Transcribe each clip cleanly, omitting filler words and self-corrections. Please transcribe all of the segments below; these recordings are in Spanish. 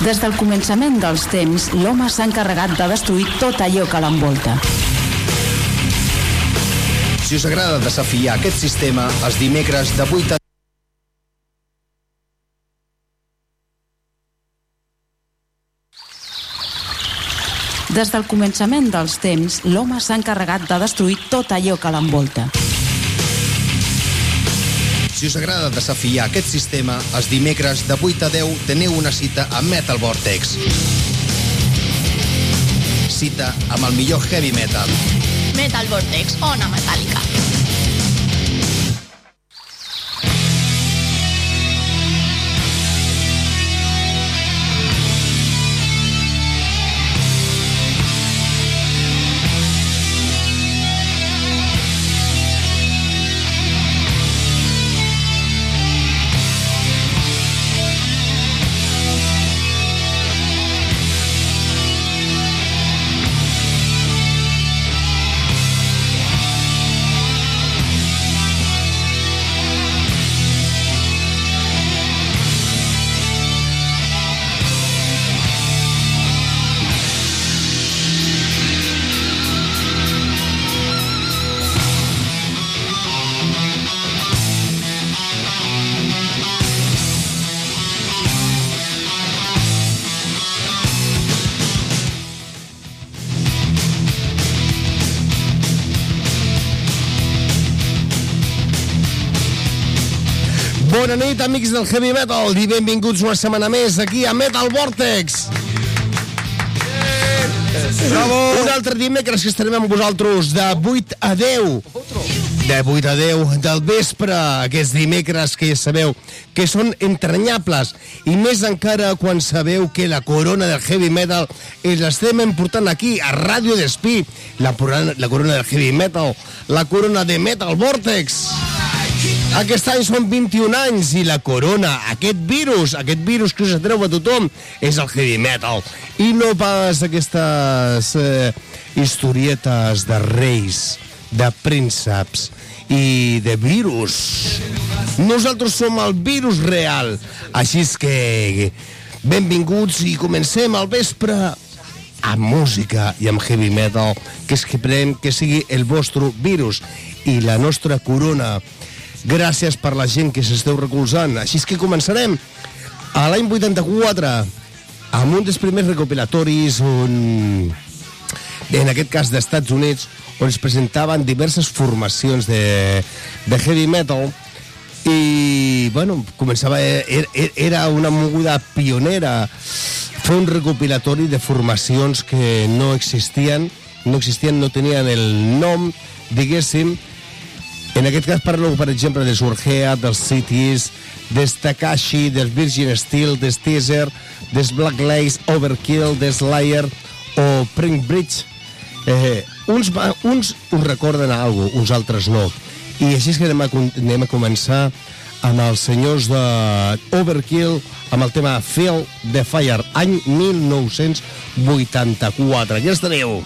Des del començament dels temps, l'home s'ha encarregat de destruir tot allò que l'envolta. Si us agrada desafiar aquest sistema, els dimecres de 8 a... Des del començament dels temps, l'home s'ha encarregat de destruir tot allò que l'envolta. Si us agrada desafiar aquest sistema, els dimecres de 8 a 10 teniu una cita a Metal Vortex. Cita amb el millor heavy metal. Metal Vortex, ona metàl·lica. Bona nit, amics del Heavy Metal, i benvinguts una setmana més aquí a Metal Vortex. Bravo! Un altre dimecres que estarem amb vosaltres de 8 a 10. De 8 a 10 del vespre, aquests dimecres que ja sabeu que són entranyables, i més encara quan sabeu que la corona del Heavy Metal l'estem important aquí, a Ràdio Despí, la corona del Heavy Metal, la corona de Metal Vortex. Aquest any són 21 anys i la corona, aquest virus que us atreu a tothom, és el heavy metal. I no pas aquestes historietes de reis, de prínceps i de virus. Nosaltres som el virus real. Així és que benvinguts i comencem al vespre amb música i amb heavy metal, que esperem que sigui el vostre virus i la nostra corona. Gràcies per la gent que s'esteu recolzant. Així és que començarem a l'any 84 amb un dels primers recopilatoris en aquest cas d'Estats Units, on es presentaven diverses formacions de heavy metal i, bueno, començava... Era una moguda pionera fer un recopilatori de formacions que no existien, no tenien el nom, diguéssim. En aquest cas parlo, per exemple, de Surhead, dels Cities, des Takashi, dels Virgin Steel, des Teaser, des Black Lace, Overkill, des Slayer o Pink Bridge. Uns us recorden a alguna cosa, uns altres no. I així és que anem a començar amb els senyors d'Overkill, amb el tema Feel the Fire, any 1984. Aquí els teniu.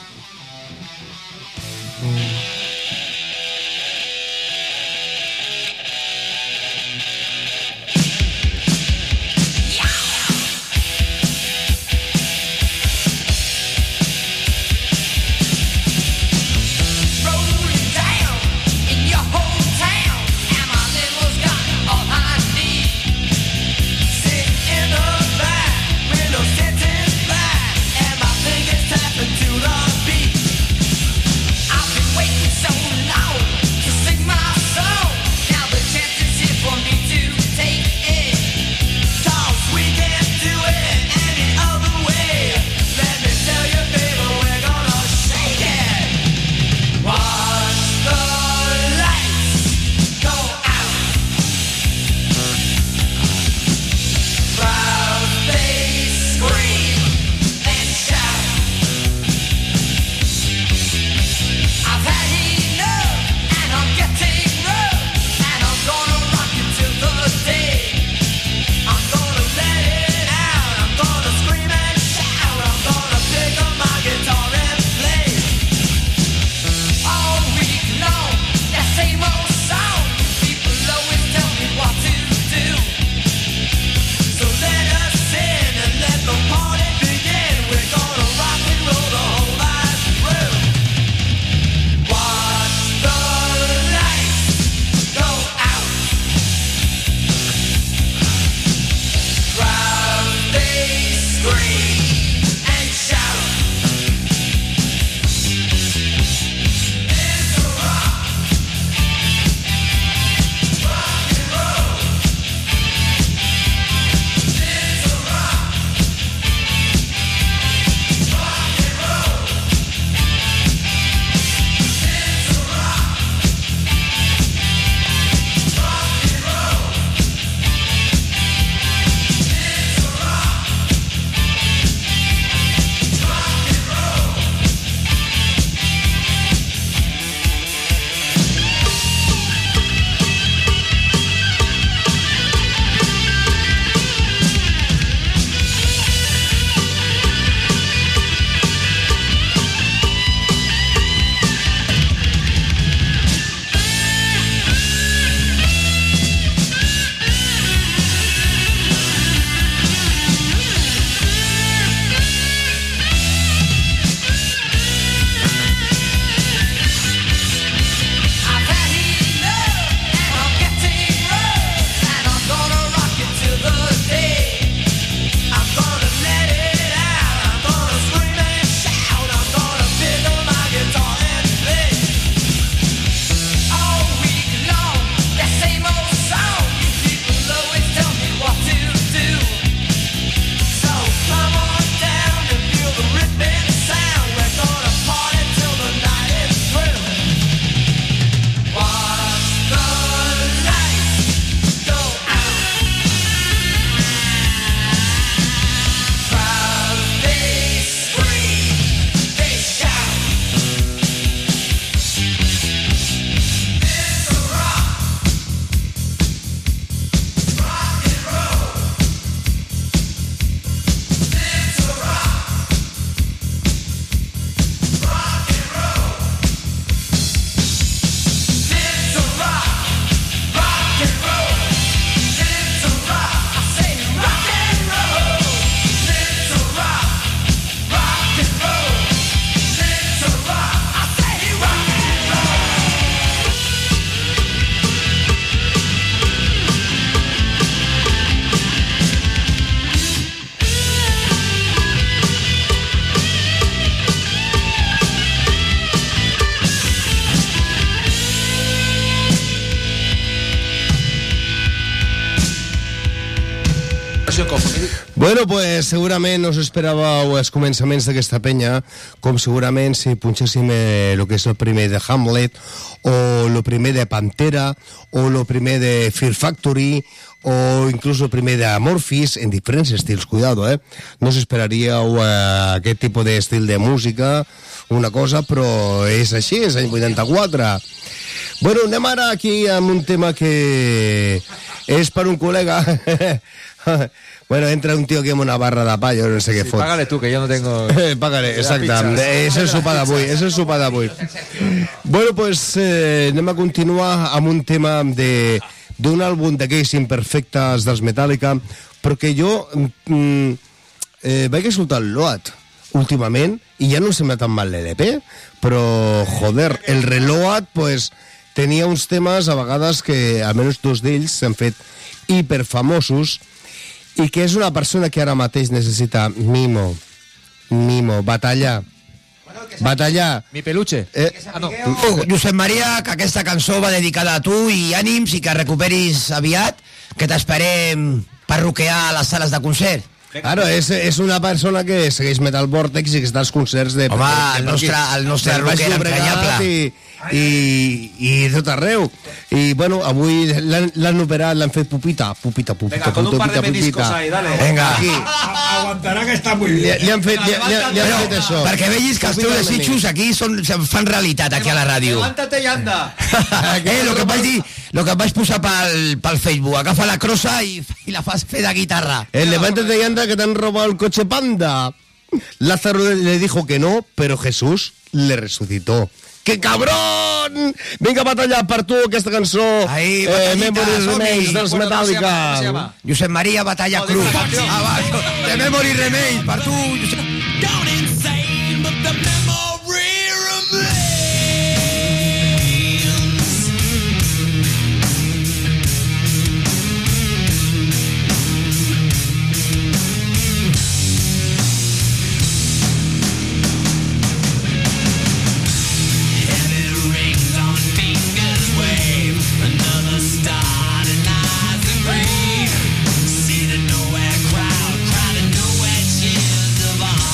To the beat. versió com? Bueno, pues segurament us esperàveu els començaments d'aquesta penya, com segurament si punxéssim el que és el primer de Hamlet, o el primer de Pantera, o el primer de Fear Factory, o inclús el primer d'Amorphis, en diferents estils, cuidado, No us esperaríeu aquest tipus d'estil de música, una cosa, però és així, és l'any 84. Bueno, anem ara aquí amb un tema que és per un col·lega. Bueno, entra un tío aquí amb una barra de pa, jo no sé què fot. Págale tú, que yo no tengo... Págale, exacte. És el sopar d'avui, és el sopar d'avui. Bueno, pues anem a continuar amb un tema d'un àlbum d'aquells imperfectes dels Metallica, perquè jo vaig escoltar el Load últimament i ja no sembla tan mal l'LP, però, joder, el Reload, pues, tenia uns temes a vegades que, almenys dos d'ells, s'han fet hiperfamosos, i que és una persona que ara mateix necessita mimo, batallar. Mi peluche. No. Josep Maria, que aquesta cançó va dedicada a tu i ànims i que recuperis aviat, que t'esperem per roquear a les sales de concert. Claro, és una persona que segueix Metal Vortex i que està als concerts de... Home, el nostre rocker emprenyable. I tot arreu. I, bueno, avui l'han operat, l'han fet pupita. Venga, con un par de meniscos ahí, dale. Venga. Aquí. Aguantarà que està molt bé. Li han fet això. Perquè vegis que els teus desitjos aquí se'n fan realitat, aquí a la ràdio. Levántate y anda. Lo que vaig posar pel Facebook. Agafa la crossa i la fas fer de guitarra. Levántate y anda, que te han robado el coche Panda. Lázaro le dijo que no, pero Jesús le resucitó. ¡Qué cabrón! Vinga, batalla per tu, aquesta cançó. Ahí, Memory Remains dels Metallica. ¿Cómo se llama? Josep Maria Batalla Cruz. De Memory Remains, per tu, Josep. See the nowhere crowd, crowded nowhere cheers of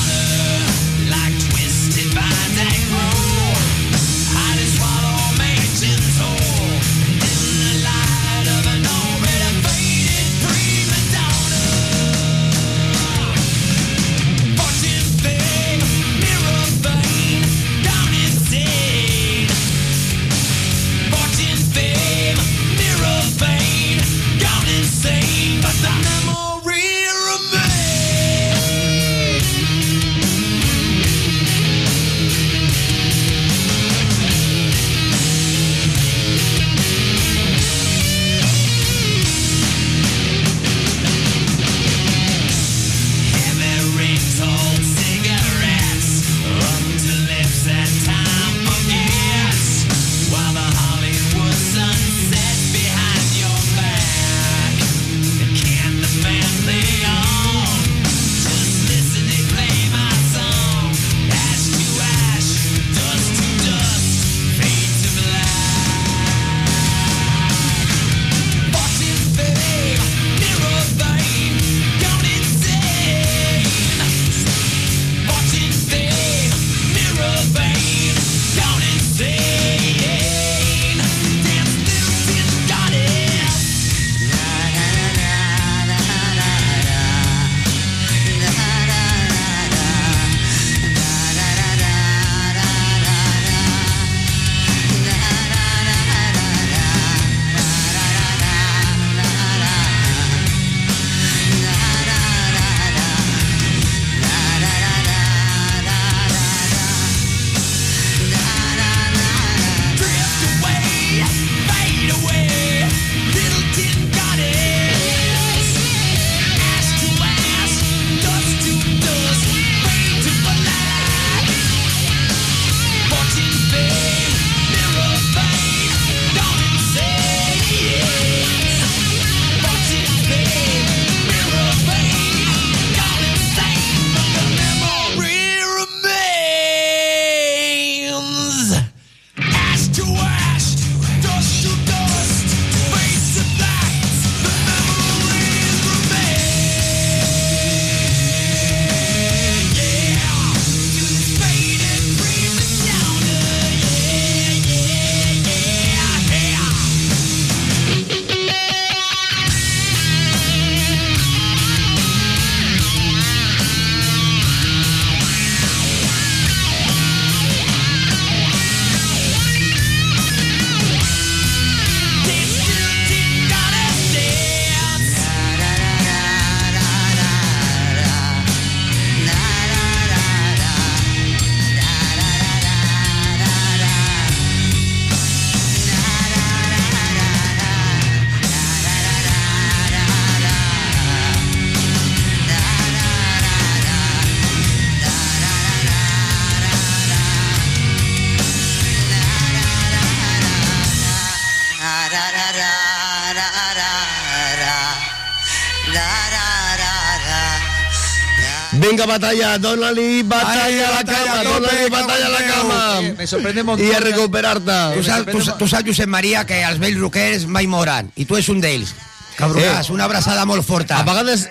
Vinga, batalla, dona-li batalla a la cama, dona-li batalla a la cama. Me sorprende un montón. I a recuperar-te. Tu saps, Josep Maria, que els vells rockers mai moren, i tu ets un d'ells. Cabronàs, una abraçada molt forta. A vegades...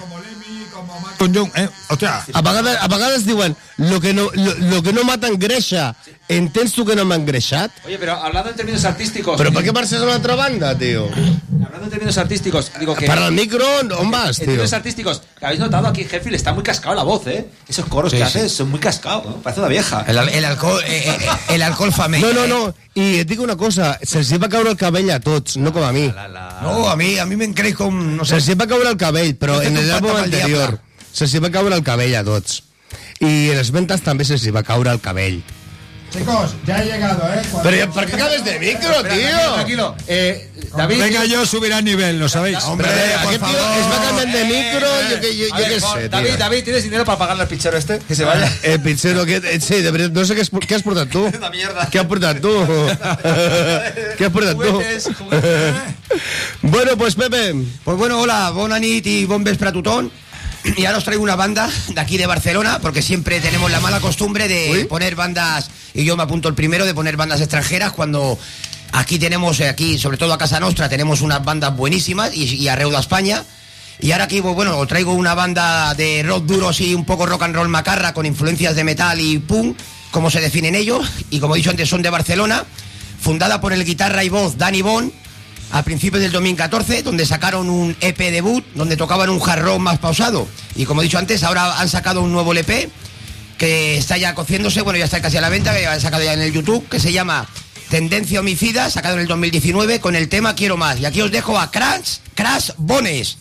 Hostia. A vegades diuen lo que no mata engreixa. ¿Entens tu que no m'ha engreixat? Oye, pero hablando en términos artísticos... ¿Pero por qué marxes a una otra banda, tío? Hablando en términos artísticos, digo que... Para el micro, ¿on vas, En tío? términos artísticos, que habéis notado aquí, Jeffrey, está muy cascado la voz, ¿eh? Esos coros que hace son muy cascados, ¿no? Parece una vieja. El alcohol fa mella. No. I et dic una cosa, se'ls va caure el cabell a tots, no com a mi. No, a mi me'n creix com... No sé. Se'ls va caure el cabell, però No sé en com l'àlbum pacte amb el anterior diable. se'ls va caure el cabell a tots. I en les ventes també se'ls va caure el cabell. Chicos, ya he llegado, ¿eh? Pero ¿por qué cabes de micro, tío? Tranquilo. David... Venga, yo subiré el nivel, ¿lo sabéis? Hombre, por Aquest tio favor. es va canviant de micro, jo què sé, tío. David, ¿tienes dinero para pagarle al pichero este? Que se vaya. El pizzero, sí, de veritat, no sé què has portat tu. Una mierda. Què has portat tu? Què has portat tu? Juguetes. Bueno, pues Pepe, Pues bueno, hola, bona nit y bon vespre a tothom. Y ahora os traigo una banda de aquí de Barcelona, porque siempre tenemos la mala costumbre de poner bandas, y yo me apunto el primero, de poner bandas extranjeras, cuando aquí tenemos, aquí, sobre todo a Casa Nostra, tenemos unas bandas buenísimas, y arreu d'Espanya. Y ahora aquí, pues bueno, os traigo una banda de rock duro, sí, un poco rock and roll macarra, con influencias de metal y punk, como se definen ellos, y como he dicho antes, son de Barcelona, fundada por el guitarra y voz Dani Bon, a principios del 2014, donde sacaron un EP debut, donde tocaban un hard rock más pausado. Y como he dicho antes, ahora han sacado un nuevo LP, que está ya cociéndose, bueno, ya está casi a la venta, que han sacado ya en el YouTube, que se llama Tendencia Homicida, sacado en el 2019, con el tema Quiero Más. Y aquí os dejo a Crash Bones.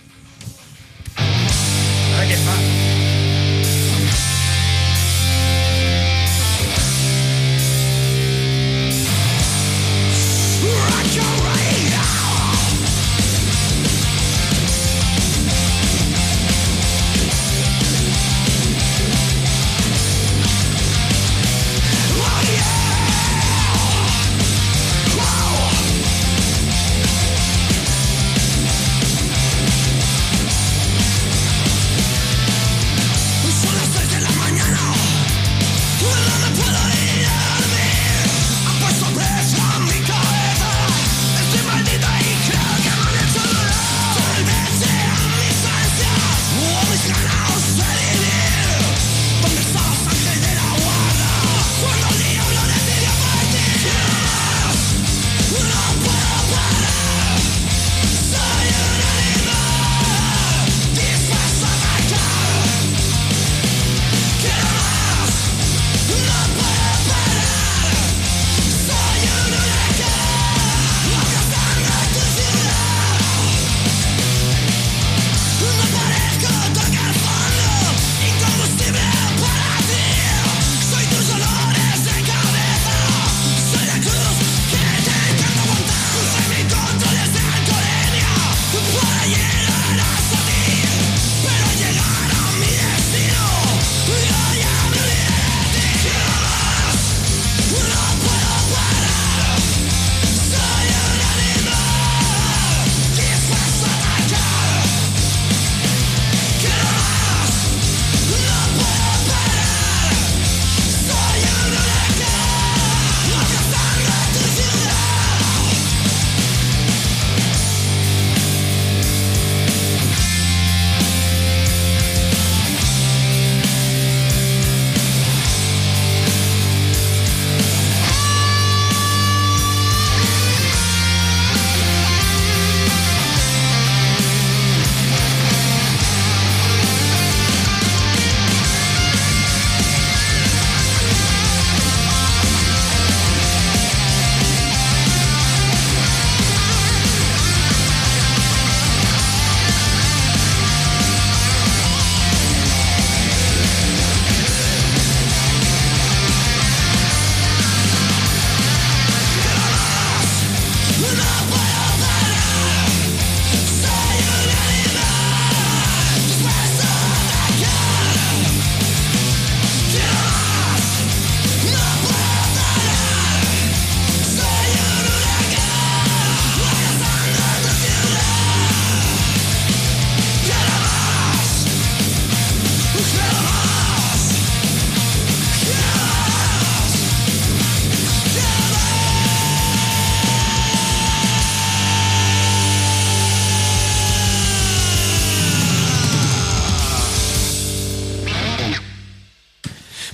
A ver qué pasa.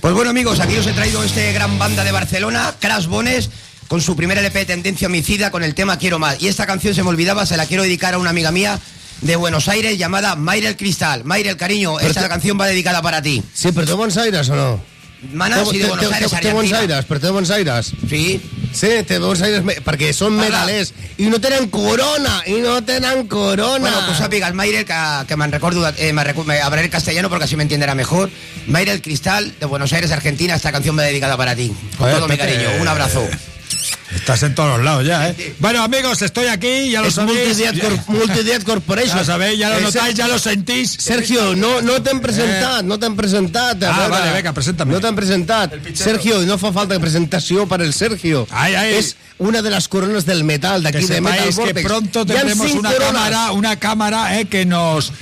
Pues bueno, amigos, aquí os he traído este gran banda de Barcelona, Crash Bones, con su primer LP Tendencia Homicida, con el tema Quiero Más. Y esta canción se me olvidaba, se la quiero dedicar a una amiga mía de Buenos Aires llamada Mayra el Cristal. Mayra, el cariño, esta canción va dedicada para ti. Sí, però té Buenos Aires o no? Mana, sí, de Buenos Aires, Té Buenos Aires, però té Buenos Aires. Sí. Sí, té Buenos Aires, perquè són metalers i no tenen corona, Bueno, pues sàpigues, Mayra, que me'n recordo, hablaré en castellano porque así me entenderá mejor. Mayra el Cristal, de Buenos Aires, Argentina, esta canción va dedicada para ti. Con todo mi cariño, un abrazo. Estás en todos los lados ya, ¿eh? Bueno, amigos, estoy aquí, ya lo sabéis. Multidiet Corporation. Ya sabéis, ya lo notáis, ya lo sentís. Sergio, no t'hem presentat. Vale, venga, preséntame. No t'hem presentat. Sergio, no fa falta presentació per el Sergio. Es una de las coronas del metal, de aquí de Metal Vortex. Que pronto tendremos una cámara que nos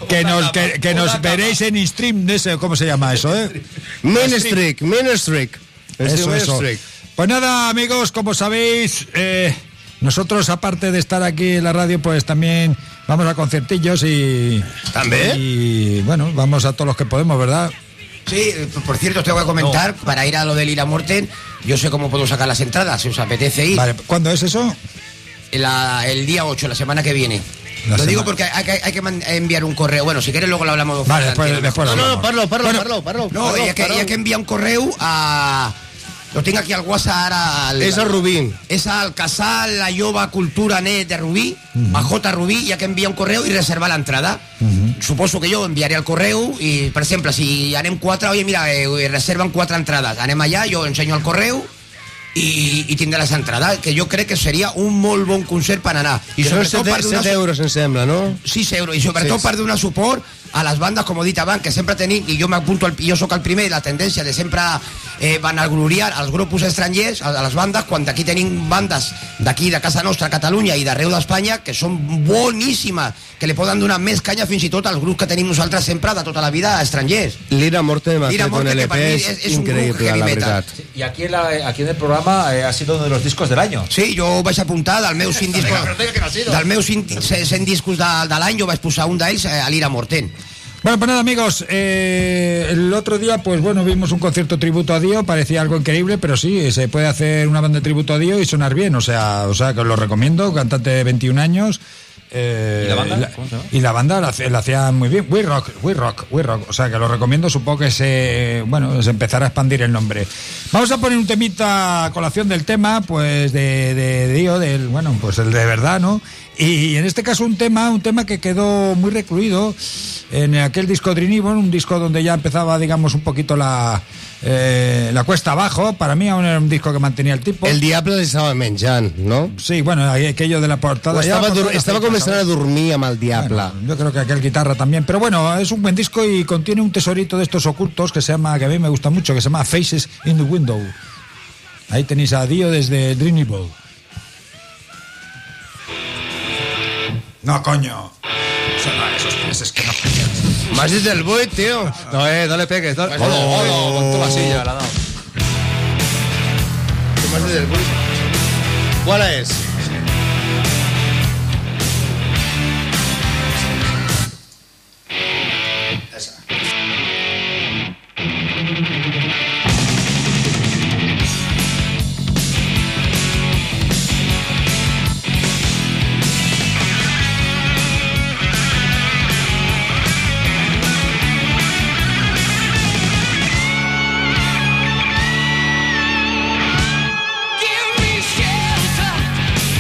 veréis en stream, ¿cómo se llama eso? Mainstreak. Eso. Pues nada, amigos, como sabéis, nosotros, aparte de estar aquí en la radio, pues también vamos a conciertillos y... ¿También? Y bueno, vamos a todos los que podemos, ¿verdad? Sí, por cierto, os tengo que comentar, para ir a lo del Ira Morten, yo sé cómo puedo sacar las entradas, si os apetece ir. Vale, ¿cuándo es eso? El día 8, la semana que viene. Lo digo porque hay que enviar un correo. Bueno, si quieres luego lo hablamos. Vale, después No, parlo. No, hay que enviar un correo a... Lo tinc aquí al WhatsApp. És a Rubí. És al Casal La Llova Cultura Net de Rubí, a J. Rubí, hi ha que enviar un correu i reservar l'entrada. Suposo que jo enviaré el correu i, per exemple, si anem 4, oye, mira, reserven 4 entrades. Anem allà, jo ensenyo el correu i tindrà les entrades, que jo crec que seria un molt bon concert per anar. I són 7 euros, em sembla, no? 6 euros, i sobretot per donar suport a les bandes, com he dit abans, que sempre tenim, i jo m'apunto, jo sóc el primer, la tendència de sempre van a gloriar als grups estrangers, a les bandes, quan d'aquí tenim bandes d'aquí, de casa nostra, Catalunya i d'arreu d'Espanya, que són boníssimes, que li poden donar més canya fins i tot als grups que tenim nosaltres sempre de tota la vida estrangers. L'Ira Morten ha fet un LP, és increïble, la veritat. Y aquí en el programa ha sido uno de los discos del año. Sí, jo vaig apuntar dels meus 100 discos de l'any, jo vaig posar un d'ells a l'Ira Morten. Bueno, pues nada, amigos, el otro día, pues bueno, vimos un concierto tributo a Dio, parecía algo increíble, pero sí, se puede hacer una banda de tributo a Dio y sonar bien, o sea que os lo recomiendo, cantante de 21 años. ¿Y la banda? ¿Cómo se llama? Y la banda la hacía muy bien, We Rock, o sea que lo recomiendo, supongo que se empezará a expandir el nombre. Vamos a poner un temita a colación del tema, pues de Dio, pues el de verdad, ¿no? Y en este caso un tema que quedó muy recluido en aquel disco Dream Evil, un disco donde ya empezaba, digamos, un poquito la cuesta abajo. Para mí aún era un disco que mantenía el tipo. El diable l'estava menjant, no? Sí, bueno, aquello de la portada. Estava començant a dormir amb el diable. Bueno, yo creo que aquel guitarra también. Pero bueno, es un buen disco y contiene un tesorito de estos ocultos que a mí me gusta mucho, que se llama Faces in the Window. Ahí tenéis a Dio desde Dream Evil. No, coño. Esos que no. M'has dit el 8, tío. No le pegues. Con toda la silla la ha dado. M'has dit el 8. ¿Cuál es? Give me shelter.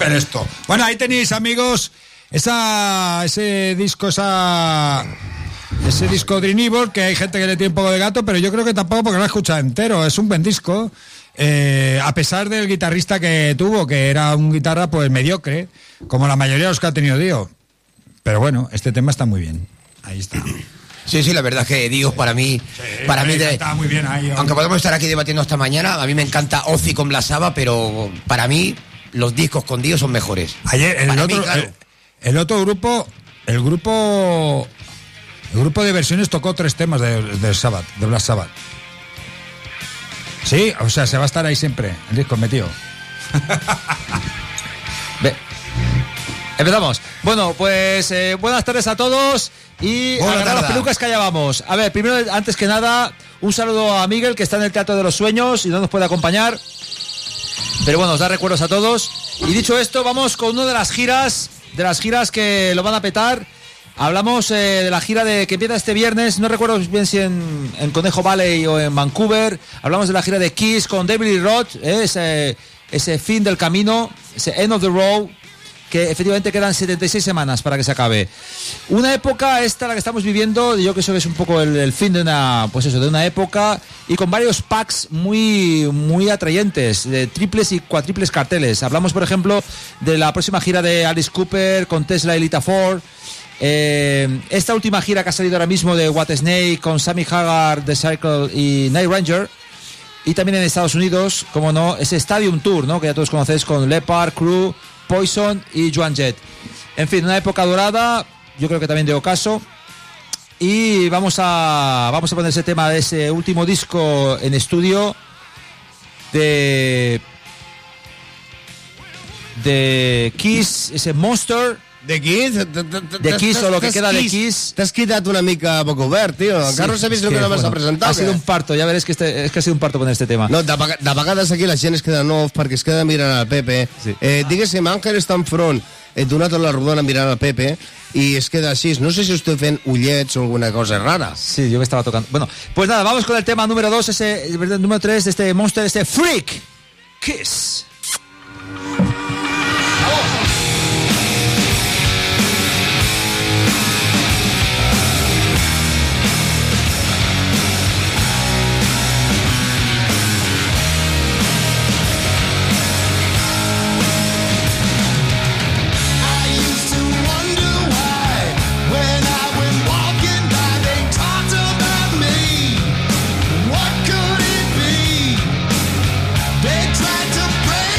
ver esto. Bueno, ahí tenéis, amigos, ese disco Dream Evil, que hay gente que le tiene un poco de gato, pero yo creo que tampoco, porque lo he escuchado entero. Es un buen disco, a pesar del guitarrista que tuvo, que era un guitarra pues mediocre, como la mayoría de los que ha tenido Dio. Pero bueno, este tema está muy bien. Ahí está. Sí, la verdad es que Dio para mí está muy bien ahí. Aunque podemos estar aquí debatiendo hasta mañana, a mí me encanta Ozzy con Black Sabbath, pero para mí los discos con Dio son mejores. Ayer el otro grupo, el grupo de versiones tocó 3 temas de Black Sabbath. Sí, o sea, se va a estar ahí siempre el disco metido. Empezamos. Bueno, pues buenas tardes a todos y agarrar las pelucas que allá vamos. A ver, primero, antes que nada, un saludo a Miguel, que está en el Teatro de los Sueños y no nos puede acompañar. Pero bueno, os da recuerdos a todos. Y dicho esto, vamos con una de las giras que lo van a petar. Hablamos de la gira que empieza este viernes, no recuerdo bien si en Conejo Valley o en Vancouver. Hablamos de la gira de Kiss con David Lee Roth, ese fin del camino, ese End of the Road, que efectivamente quedan 76 semanas para que se acabe. Una época esta, la que estamos viviendo, yo creo que eso es un poco el fin de una época, y con varios packs muy, muy atrayentes, de triples y cuatriples carteles. Hablamos, por ejemplo, de la próxima gira de Alice Cooper con Tesla y Lita Ford. Esta última gira que ha salido ahora mismo de Whitesnake con Sammy Hagar, The Circle y Night Ranger. Y también en Estados Unidos, como no, ese Stadium Tour, ¿no?, que ya todos conocéis, con Leppard, Crew, Poison y Joan Jett. En fin, una época dorada, yo creo que también de ocaso. Y vamos a poner ese tema de ese último disco en estudio de Kiss, ese Monster. De Kiss? De Kiss o lo que queda de Kiss. T'has quitat una mica poc obert, tio. Encara no sabis el que vas a presentar. Ha sido un parto, ja veuràs que es que ha sido un parto poner este tema. No, de vegades aquí la gent es queda nous perquè es queda mirant al Pepe. Sí. Diguéssim, Àngel està enfront, donat a la rodona mirant al Pepe, i es queda així. No sé si estoy fent ullets o alguna cosa rara. Sí, yo me estaba tocando. Bueno, pues nada, vamos con el tema número 2, número 3 de este Monster, este Freak Kiss. They tried to break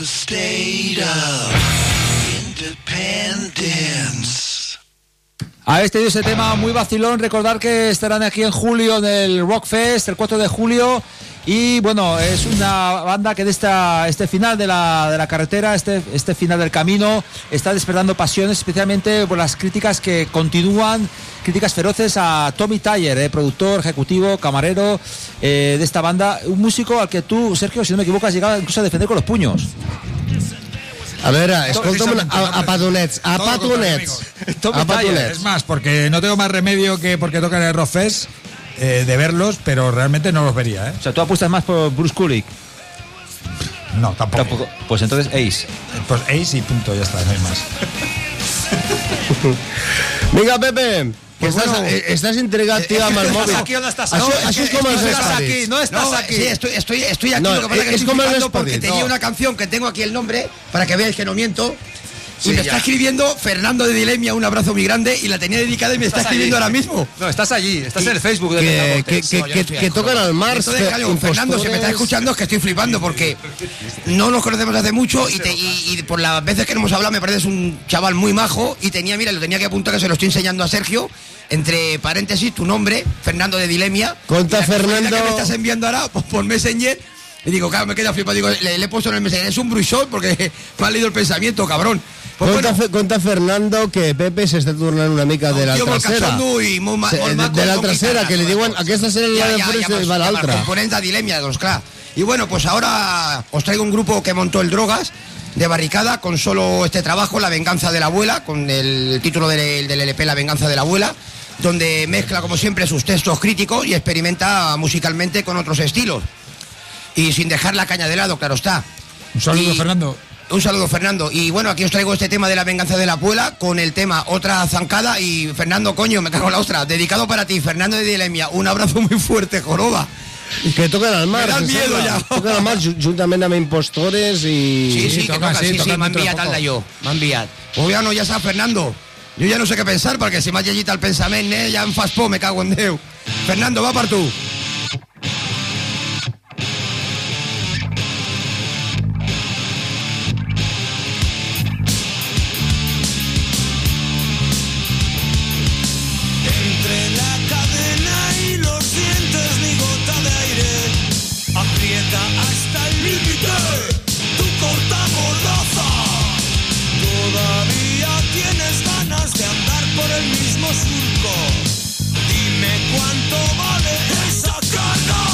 a state of independence. A este ese tema muy vacilón. Recordar que estarán aquí en julio en el Rockfest, el 4 de julio. Y bueno, es una banda que de este final de la carretera, este final del camino, está despertando pasiones, especialmente por las críticas que continúan, críticas feroces a Tommy Thayer, productor, ejecutivo, camarero de esta banda. Un músico al que tú, Sergio, si no me equivoco, has llegado incluso a defender con los puños. A veure, escolta'm, a patonets. Tommy Thayer. Es más, porque no tengo más remedio que porque tocan el Rockfest de verlos, pero realmente no los vería, ¿eh? O sea, tú apuestas más por Bruce Kulick. No, tampoco. Pues entonces Ace. Pues Ace y punto, ya está, no hay más. Vinga, Pepe, que estàs intrigat, tio, amb el mòbil. Aquí on estàs? Això és com els Espadits. No estás aquí. Sí, estoy aquí. No, lo que pasa es que es estoy como el flipando porque Espadits. tenía una canción que tengo aquí el nombre, para que veáis que no miento. Y me está escribiendo Fernando de Dilemia, un abrazo muy grande, y la tenía dedicada y me está escribiendo ahora mismo. No, estás allí, estás en el Facebook de que toquen al Mars. Entonces, claro, Fernando, si me está escuchando, es que estoy flipando porque no nos conocemos hace mucho y por las veces que no hemos hablado me pareces un chaval muy majo y lo tenía que apuntar, que se lo estoy enseñando a Sergio, entre paréntesis, tu nombre, Fernando de Dilemia. Conta Fernando. Que me estás enviando ahora por Messenger. Y digo, claro, me queda flipado. Digo, le he puesto en el Messenger, es un bruixot porque me ha leído el pensamiento, cabrón. Pues Conta Fernando que Pepe s'està tornant una mica de l'altra cera. De l'altra cera, que li diuen aquesta cera la de Forest i va l'altra. Componente de Dilemia, doncs clar. Y bueno, pues ahora os traigo un grupo que montó el Drogas de Barricada con solo este trabajo, La Venganza de la Abuela, con el título del LP La Venganza de la Abuela, donde mezcla como siempre sus textos críticos y experimenta musicalmente con otros estilos. Y sin dejar la caña de lado, claro está. Un saludo, Fernando. Un saludo, Fernando. Y bueno, aquí os traigo este tema de La Venganza de la Abuela con el tema Otra Zancada. Y Fernando, coño, me cago en la ostra. Dedicado para ti, Fernando de Dilemia. Un abrazo muy fuerte, joroba. Que toquen al mar. Me da miedo ja. Toquen al mar juntament amb Impostores i... Sí, que toca, sí, m'ha enviat el d'allò. M'ha enviat. Pues ya saps, Fernando. Jo ja no sé què pensar, perquè si m'ha llegit el pensament, ja em fas por, me cago en Déu. Fernando, va per tu. Hasta el límite, tu corta mordaza. Todavía tienes ganas de andar por el mismo surco. Dime cuánto vale esa carga.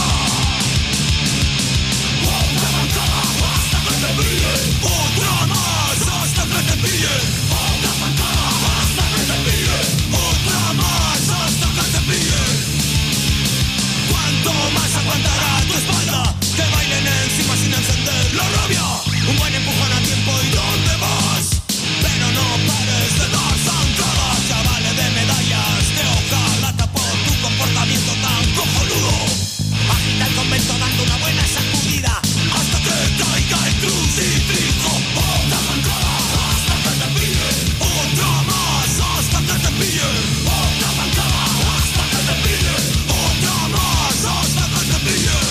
Otra zancada hasta que te pillen. Otra más hasta que te pillen. Otra zancada hasta que te pillen. Otra más hasta que te pillen. ¿Cuánto más aguantará tu espalda? Que bailen encima sin encender la rabia. Un buen empujón a tiempo y ¿dónde vas? Pero no pares de dar zancadas. Ya vale de medallas de hojalata por tu comportamiento tan cojonudo. Agita el convento dando una buena sacudida hasta que caiga el crucifijo. Otra zancada hasta que te pillen. Otra más hasta que te pillen. Otra zancada hasta que te pillen. Otra más hasta que te pillen.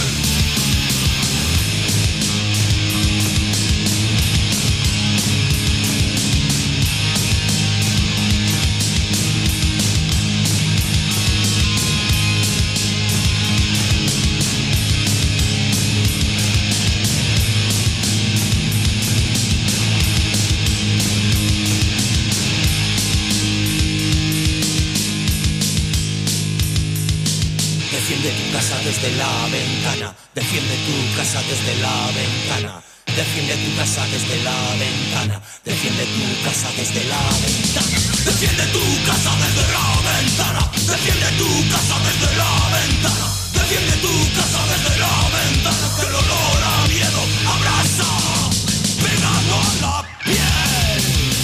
Defiende tu casa desde la ventana. Defiende tu casa desde la ventana. Defiende tu casa desde la ventana. Defiende tu casa desde la ventana. Defiende tu casa desde la ventana. Defiende tu casa desde la ventana. Defiende tu casa desde la ventana. Que el olor a miedo abraza, pegando a la piel,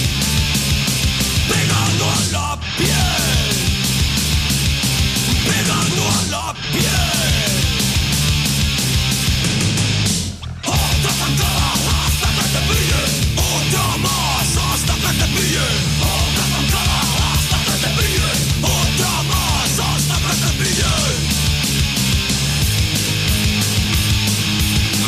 pegando a la piel, pegando a la piel. Otra zancada hasta que te pillen. Otra más hasta que te pillen. Otra zancada hasta que te pillen. Otra más hasta que te pillen.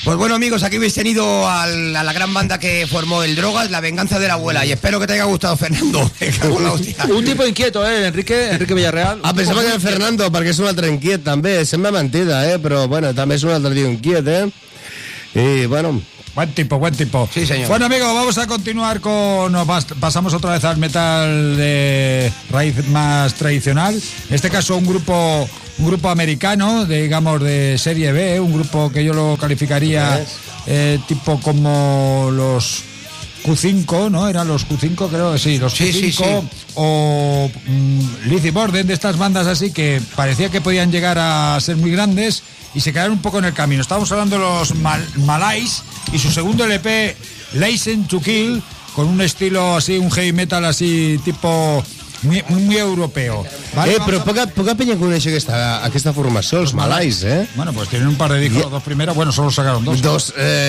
Pues bueno, amigos, aquí habéis tenido a la gran banda que formó el Drogas, La Venganza de la Abuela, y espero que te haya gustado, Fernando. Un tipo inquieto, Enrique Villarreal. Pensava que era Fernando, perquè és un altre inquiet, també. Sembla mentida, però bueno, també és un altre tio inquiet, Y bueno... Buen tipo. Sí, señor. Bueno, amigos, vamos a continuar pasamos otra vez al metal de raíz más tradicional. En este caso, un grupo americano, digamos, de serie B, un grupo que yo lo calificaría tipo como los Q5, ¿no? Eran los Q5, creo que sí, los Q5 sí. O Lizzy Borden, de estas bandas así que parecía que podían llegar a ser muy grandes y se quedaron un poco en el camino. Estamos hablando de los Malais y su segundo LP, License to Kill, con un estilo así, un heavy metal así tipo muy europeo. ¿Vale? Però poca penya coneix aquesta formació, els Malais, Bueno, pues tienen un par de discos, los dos primeros, bueno, solo sacaron dos. Dos.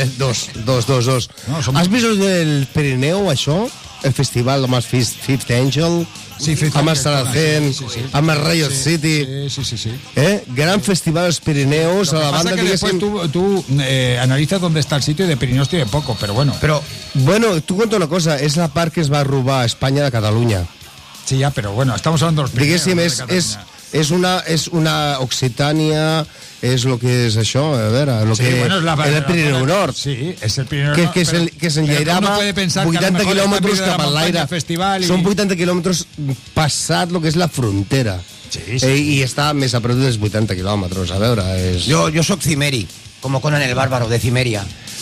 No, Has vist el del Pirineu, això? El festival amb els Fifth Angel? Sí, Fifth amb el Angel, Saracen, sí. amb el Riot City. Sí. Gran festival als Pirineus, Lo a que la pasa banda que después tú analizas dónde está el sitio y de Pirineos tiene poco, pero bueno. Bueno, tu conta una cosa, és la part que es va robar a Espanya de Catalunya. Sí, ya, pero bueno, estamos hablando de los Pirineos. Diguéssim, és una Occitània, és el que és això, a veure, el Pirineu Nord. Sí, és el Pirineu Nord. Que s'enllairava 80 quilòmetres cap a l'aire. Són 80 quilòmetres passat el que és la frontera. Sí. I està més a prop dels 80 quilòmetres, a veure. Jo soc cimeri, como Conan el Bárbaro, de Cimeria.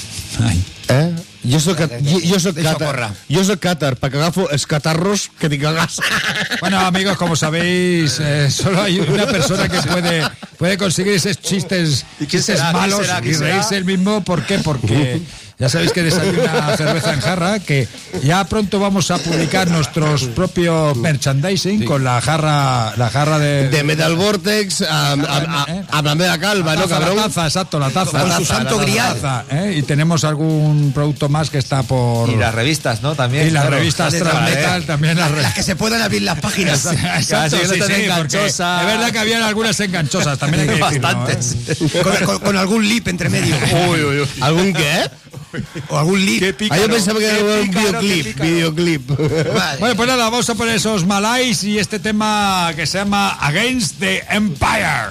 Jo soc càtar, perquè agafo els catarros que t'hi cagas. Bueno, amigos, como sabéis, solo hay una persona que puede conseguir esos chistes malos y reírse el mismo. ¿Por qué? Porque ya sabéis que desayuna cerveza en jarra, que ya pronto vamos a publicar nuestros propios merchandising con la jarra de Metal Vortex a la meva calva, ¿no, cabrón? La taza, exacto, la taza. Con su santo grial. Y tenemos algún producto más que está por... Y las revistas, ¿no? También. Y las revistas Transmetal, también las que se puedan abrir las páginas. Exacto, sí, porque es verdad que habían algunas enganchosas, también hay que decirlo, bastantes. Con algún lip entre medio. ¿Algún qué? O algún lip. Yo pensaba que era un videoclip. Vale. Bueno, pues nada, vamos a poner esos Malais y este tema que se llama Against the Empire.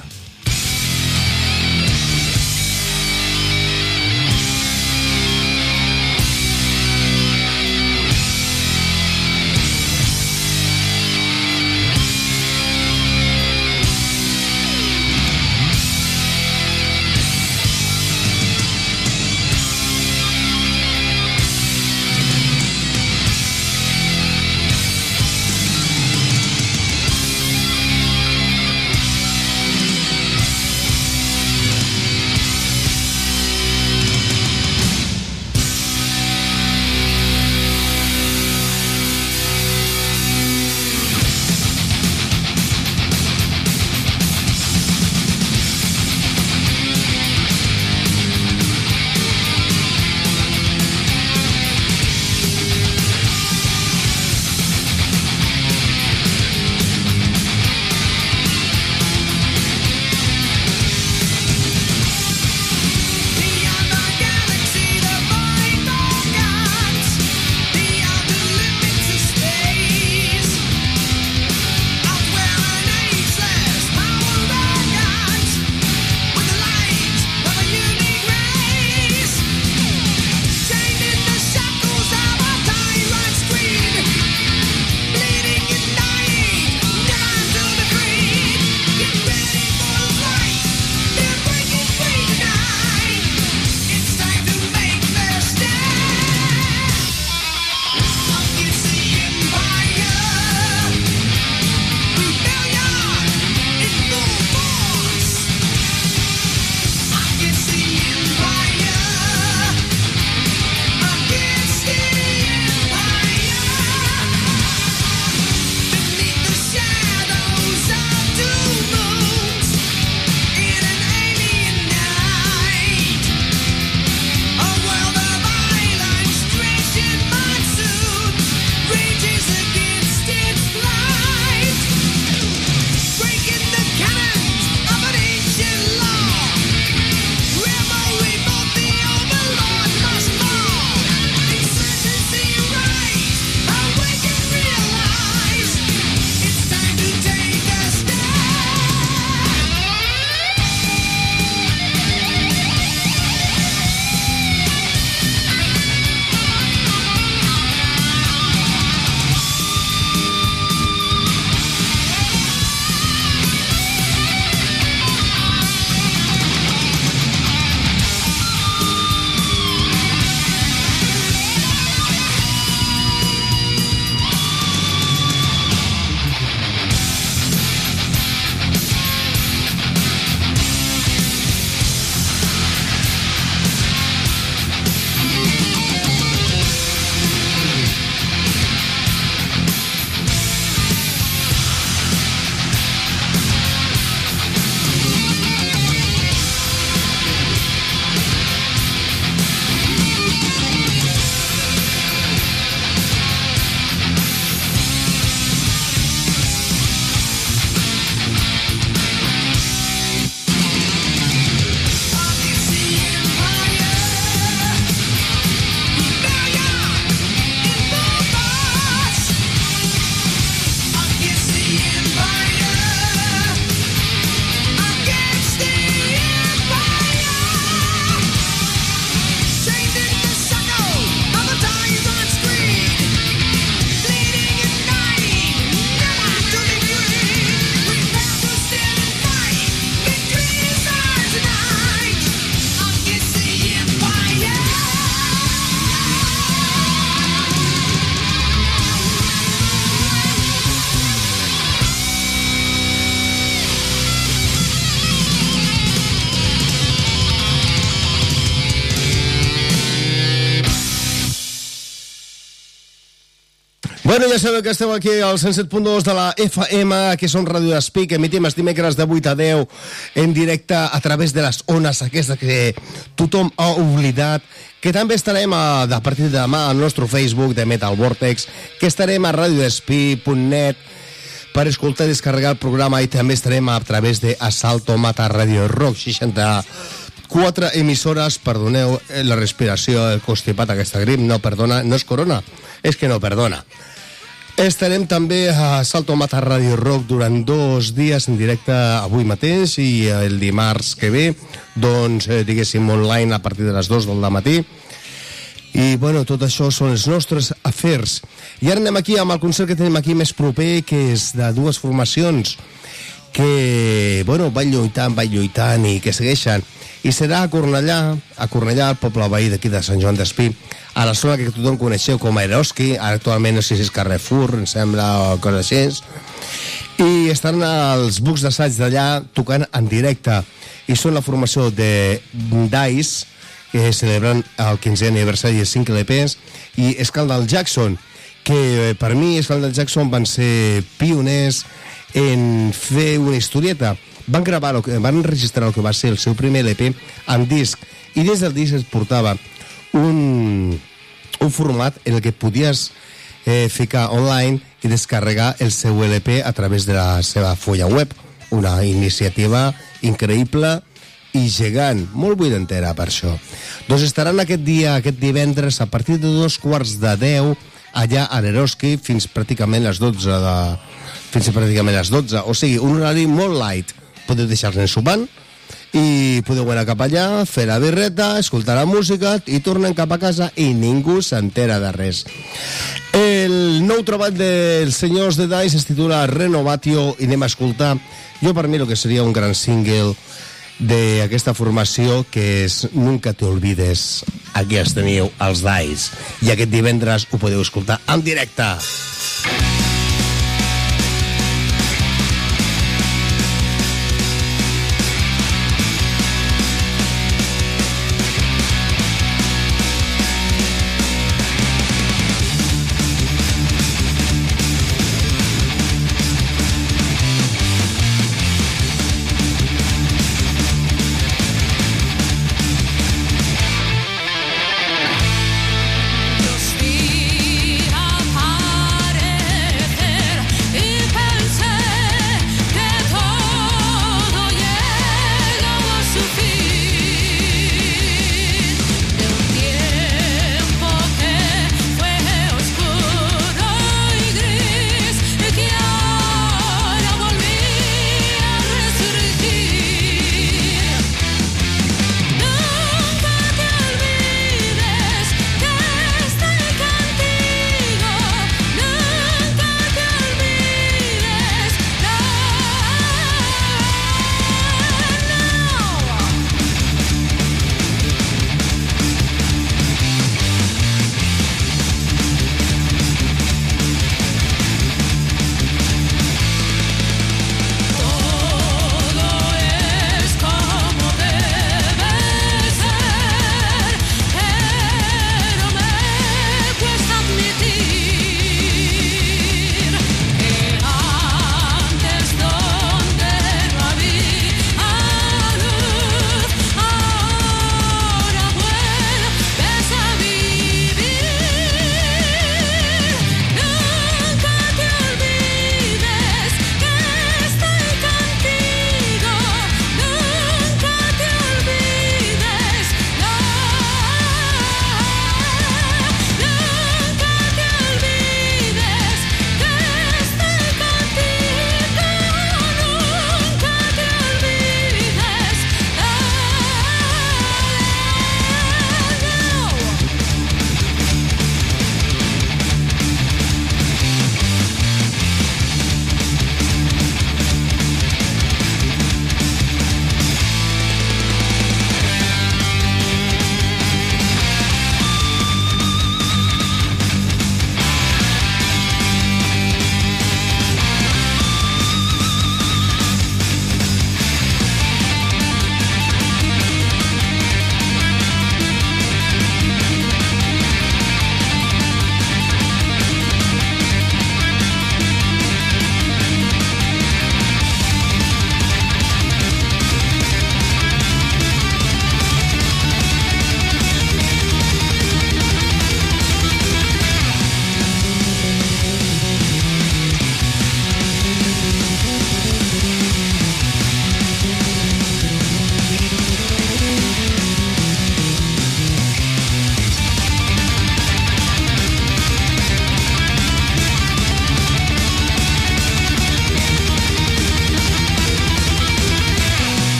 Bueno, ja sabeu que estem aquí al 107.2 de la FM, que són Ràdio Despí, que emitim els dimecres de 8 a 10 en directe a través de les ones aquestes que tothom ha oblidat, que també estarem a partir de demà al nostre Facebook de Metal Vortex, que estarem a radiodespí.net per escoltar i descarregar el programa, i també estarem a través de Asalto Mata Radio Rock 64 emissores. Perdoneu la respiració, el constipat, aquesta grip, no perdona, no és corona, és que no perdona. Estarem també a Asalto Mata Radio Rock durant 2 dies en directe avui mateix, i el dimarts que ve, doncs, diguéssim, online a partir de les 2 del matí. I, bueno, tot això són els nostres afers. I ara anem aquí amb el concert que tenim aquí més proper, que és de 2 formacions que, bueno, van lluitant i que segueixen. I serà a Cornellà, el poble veí d'aquí de Sant Joan d'Espí, a la zona que tothom coneixeu com a Eroski, actualment no sé si és Carrefour, em sembla, o coses així. I estan els bucs d'assaig d'allà tocant en directe. I són la formació de Dice, que celebren el 15è aniversari de 5 LPs, i Scandal Jackson, que per mi Scandal Jackson van ser pioners en fer una historieta. Van enregistrar el que va ser el seu primer LP en disc, i des del disc es portava un format en el que podies ficar online i descarregar el seu LP a través de la seva fulla web. Una iniciativa increïble i gegant, molt vuitantera per això. Doncs estaran aquest divendres a partir de 9:45 allà a Eroski fins pràcticament les 12 o sigui, un horari molt light. Podeu deixar-ne sopant i podeu anar cap allà, fer la birreta, escoltar la música i tornen cap a casa i ningú s'entera de res. El nou treball dels senyors de Dice es titula Renovatio, i anem a escoltar, jo per mi el que seria un gran single d'aquesta formació, que és Nunca te olvides. Aquí els teniu, els Dice, i aquest divendres ho podeu escoltar en directe. Just be a part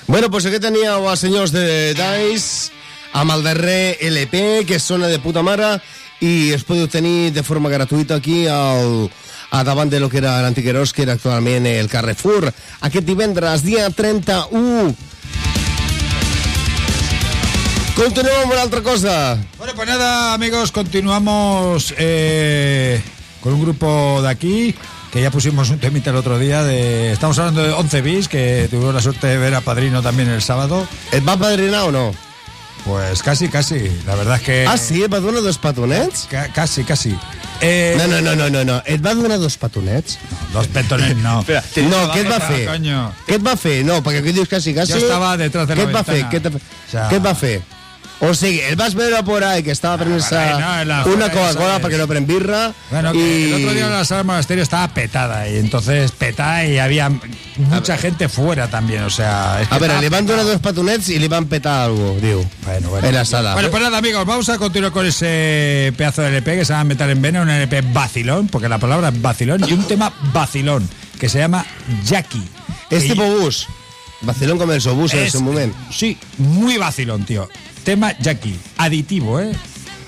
Bueno, doncs aquí teníeu els senyors de DICE amb el darrer LP, que sona de puta mare, i es podeu tenir de forma gratuïta aquí a davant de lo que era l'antic Eros, que era actualment el Carrefour, aquest divendres, dia 31. Continuem amb una altra cosa. Bueno, pues nada, amigos, continuamos con un grupo de aquí, que ya pusimos un temita el otro día. Estamos hablando de 11 bis, que tuvimos la suerte de ver a Padrino también el sábado. ¿Et va padrinar o no? Pues casi. La verdad es que... Ah, sí? Et va donar dos petonets? Casi. No. Et va donar dos petonets? Dos petonets, no. Espera, No, què et va fer? Coño. Què et va fer? No, perquè aquí dius casi. Yo estaba detrás de la Què et va fer? ventana. Què et va fer? O sigui, el vas veure por ahí que estaba prenent-se una Coca-Cola perquè no pren birra. Bueno, que el otro día en la sala del monasterio estaba petada, y entonces petada y había mucha gente fuera también, o sea... Es que a veure, li van donar dos petonets i li van petar algo, diu. Bueno. En la sala. Bueno, pues nada, amigos, vamos a continuar con ese pedazo de LP que se llama Metal en Vena, un LP vacilón, porque la palabra es vacilón, y un tema vacilón, que se llama Jackie. És tipo bus. Vacilón com els obús en ese moment. Sí, muy vacilón, tío. Tema Jackie, aditivo, ¿eh?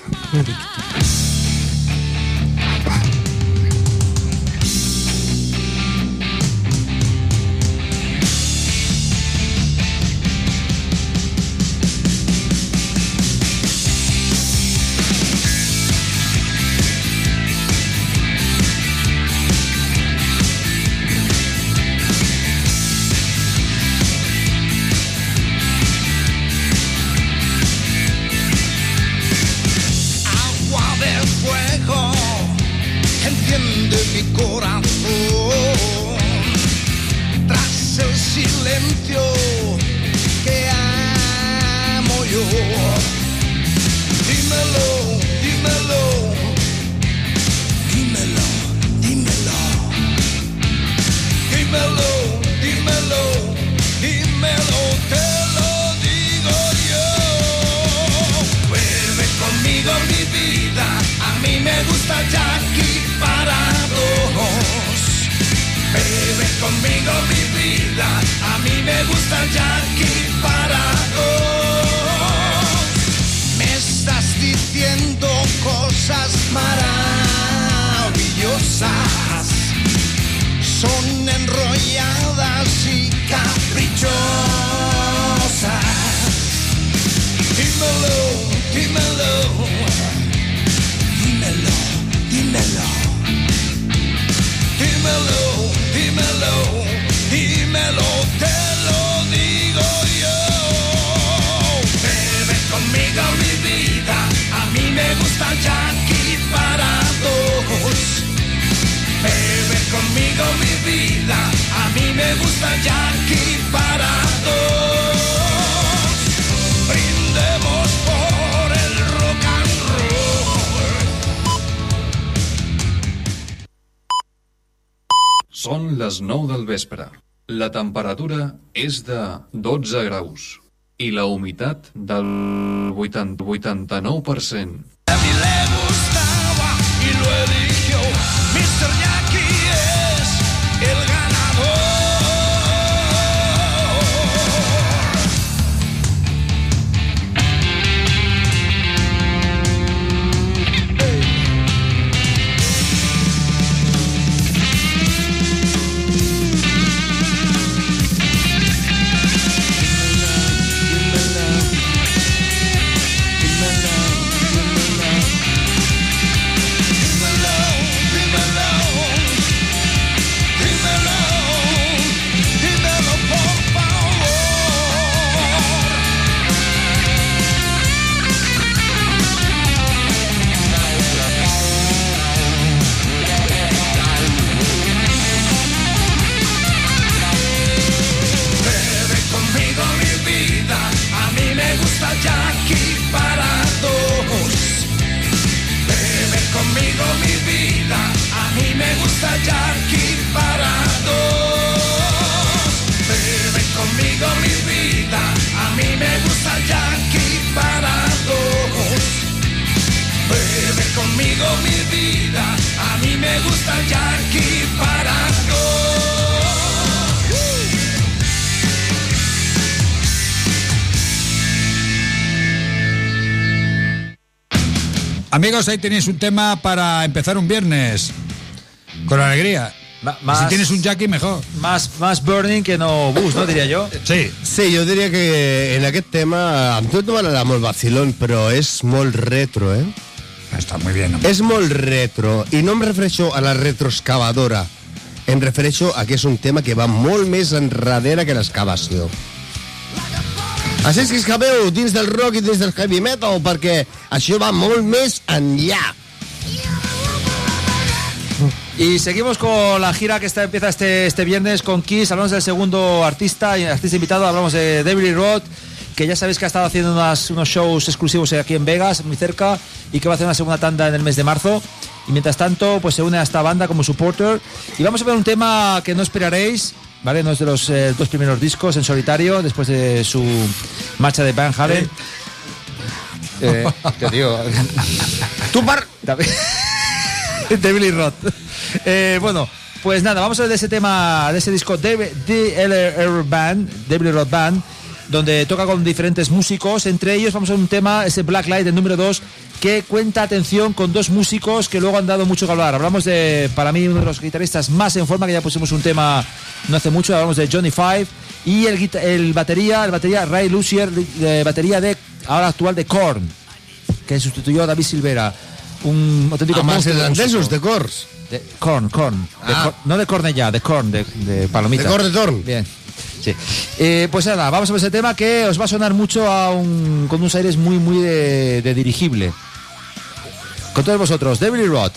Són les 9 del vespre. La temperatura és de 12 graus i la humitat del 89%. A mí le gustaba y lo eligió. Mr. Jackie es el ganador. Jackie para todos. Bebe conmigo mi vida. A mí me gusta Jackie para dos. Bebe conmigo mi vida. A mí me gusta Jackie para dos. Bebe conmigo mi vida. A mí me gusta Jackie para dos. Amigos, ahí tenéis un tema para empezar un viernes con alegría. Si tienes un Jackie, mejor. Más burning que no bus, ¿no? Diria jo. Sí, jo diria que en aquest tema amb tot no m'agrada molt vacilón, però és molt retro, eh? Està molt bé. És molt retro, i no em refereixo a la retroexcavadora, em refereixo a que és un tema que va molt més enrere que l'excavació. Així és que excaveu dins del rock i dins del heavy metal, perquè això va molt més enllà. Y seguimos con la gira que empieza este viernes con Kiss. Hablamos del segundo artista invitado. Hablamos de David Lee Roth, que ya sabéis que ha estado haciendo unos shows exclusivos aquí en Vegas, muy cerca, y que va a hacer una segunda tanda en el mes de marzo. Y mientras tanto, pues se une a esta banda como supporter. Y vamos a ver un tema que no esperaréis, ¿vale? No es de los dos primeros discos en solitario, después de su marcha de Van Halen. Te digo. Tú par. David Lee Roth. Bueno, pues nada, vamos a ver de ese tema, de ese disco DLR Band, David Lee Roth Band, donde toca con diferentes músicos. Entre ellos vamos a ver un tema, ese Black Light, el número 2, que cuenta, atención, con dos músicos que luego han dado mucho que hablar. Hablamos de, para mí, uno de los guitarristas más en forma, que ya pusimos un tema no hace mucho. Hablamos de Johnny Five y el batería Ray Lucier, batería de ahora actual de Korn, que sustituyó a David Silvera. Un auténtico monstruo de Cors. Korn. No de Cornellà, de Korn, de palomita. De Korn de Torn. Bien. Sí. Pues nada, vamos a ver ese tema que os va a sonar mucho con unos aires muy de dirigible. Con todos vosotros, David Lee Roth.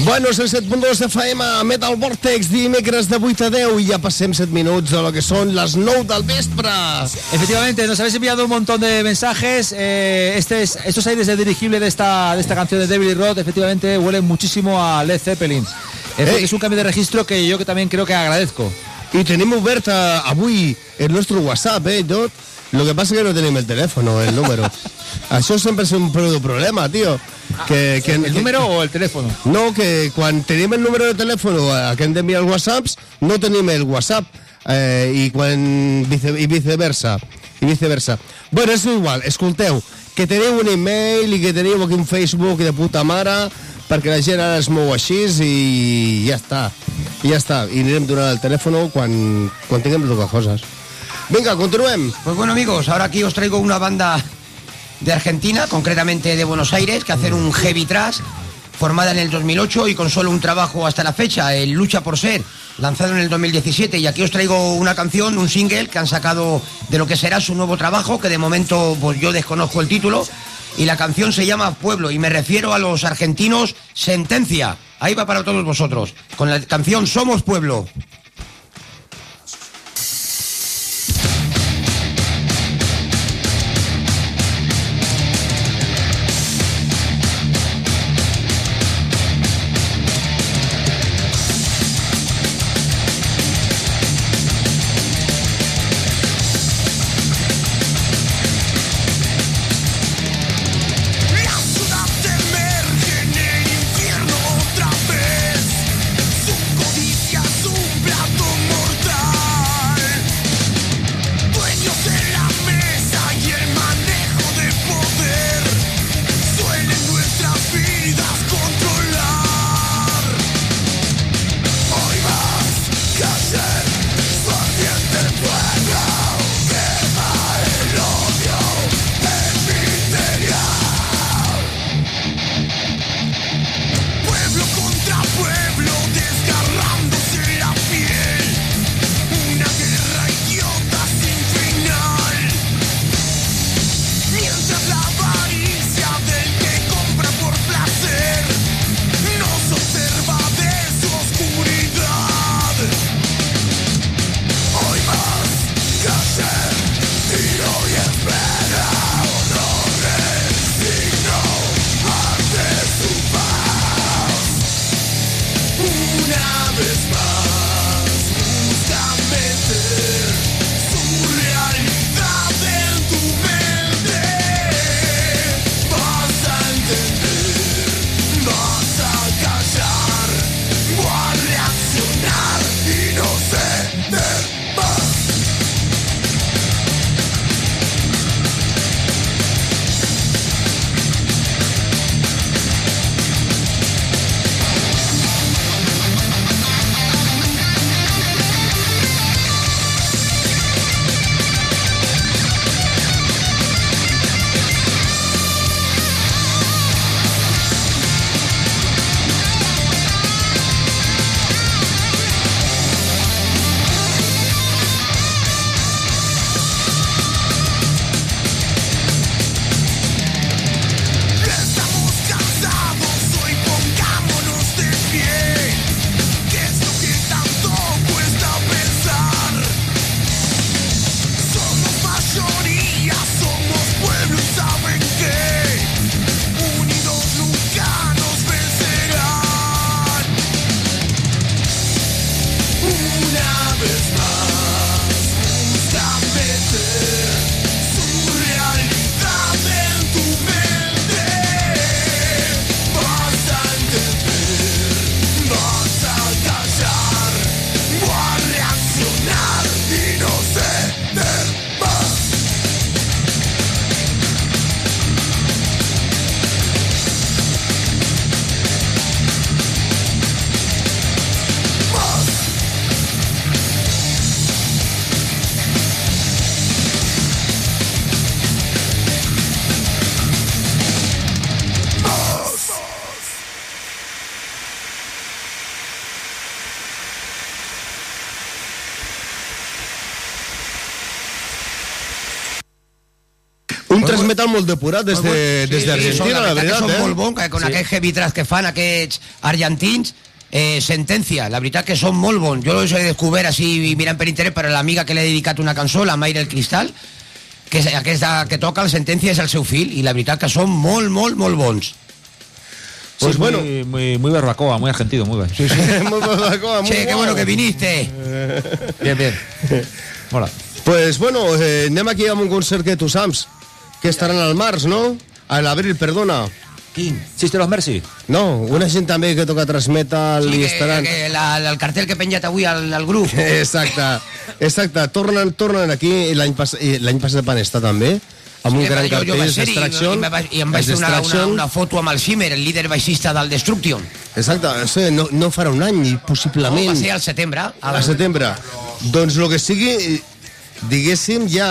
Bueno, és el 7.2 FM, Metal Vortex, dimecres de 8 a 10 y ya passem 7 minuts de lo que son las 9 del vespre. Efectivamente, nos habéis enviado un montón de mensajes. Estos aires de dirigible de esta canción de Devil Rod, efectivamente, huelen muchísimo a Led Zeppelin. Es un cambio de registro que yo también creo que agradezco. I tenim obert avui el nostre WhatsApp, tot. Lo que passa que no tenim el telèfono, el número. Això sempre és un problema, tio. ¿El número o el teléfono? No, que quan tenim el número de telèfon que hem d'enviar els WhatsApps, no tenim el WhatsApp. I viceversa. Bueno, és igual, escolteu, que teniu un email i que teniu aquí un Facebook de puta mare, perquè la gent ara es mou així i ja està. I anirem donant el teléfono quan tinguem totes coses. Venga, continuem. Pues bueno, amigos, ahora aquí os traigo una banda de Argentina, concretamente de Buenos Aires, que hacen un heavy thrash, formada en el 2008 y con solo un trabajo hasta la fecha, el Lucha por Ser, lanzado en el 2017. Y aquí os traigo una canción, un single que han sacado de lo que será su nuevo trabajo, que de momento pues yo desconozco el título, y la canción se llama Pueblo, y me refiero a los argentinos Sentencia. Ahí va para todos vosotros, con la canción Somos Pueblo. thrash metal molt depurat des d'Argentina, la veritat, Són molt bons, que con aquest heavy thrash que fan aquests argentins, Sentència, la veritat que són molt bons. Jo els he descobert així mirant per internet per l'amiga que l'he dedicat una cançó, la Mayra el Cristal, que és aquesta que toca el Sentència és el seu fill, i la veritat que són molt, molt, molt bons. Pues sí, bueno, muy barbacoa, muy argentino, muy bien. Sí, sí. Muy barbacoa, muy che, qué bueno que viniste. Bien. Hola. Pues bueno, anem aquí amb un concert que tu saps, que estaran al març, no? A l'abril, perdona. Quin? ¿Existe los Mercy? No, una gent també que toca thrash metal Sí, i estaran... el cartel que he penjat avui al grup. Exacte. Tornen aquí, l'any passat van estar també, amb un gran cartell d'Extraction. I em vaig fer una foto amb el Shimmer, el líder baixista del Destruction. Exacte, no farà un any, possiblement. No, va ser al setembre. Al setembre. Doncs el que sigui, diguéssim, ja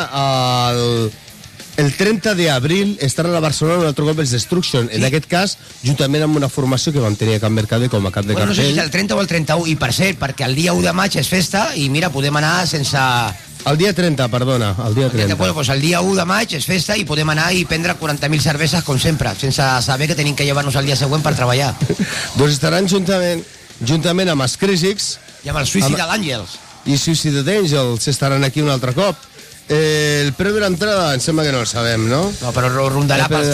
el 30 d'abril estaran a Barcelona un altre cop els Destruction. En aquest cas, juntament amb una formació que van tenir a Can Mercader com a cap de cartell. No sé si és el 30 o el 31, i per cert, perquè el dia 1 de maig és festa, i mira, podem anar sense... El dia 30, perdona, el dia 30. Bueno, pues el dia 1 de maig és festa i podem anar i prendre 40.000 cerveses, com sempre, sense saber que tenim que llevar-nos el dia següent per treballar. Doncs estaran juntament amb els Crísics i amb el Suicidal Angels. I Suicidal Angels estaran aquí un altre cop. El preu de l'entrada em sembla que no el sabem, no? No, però rondarà pels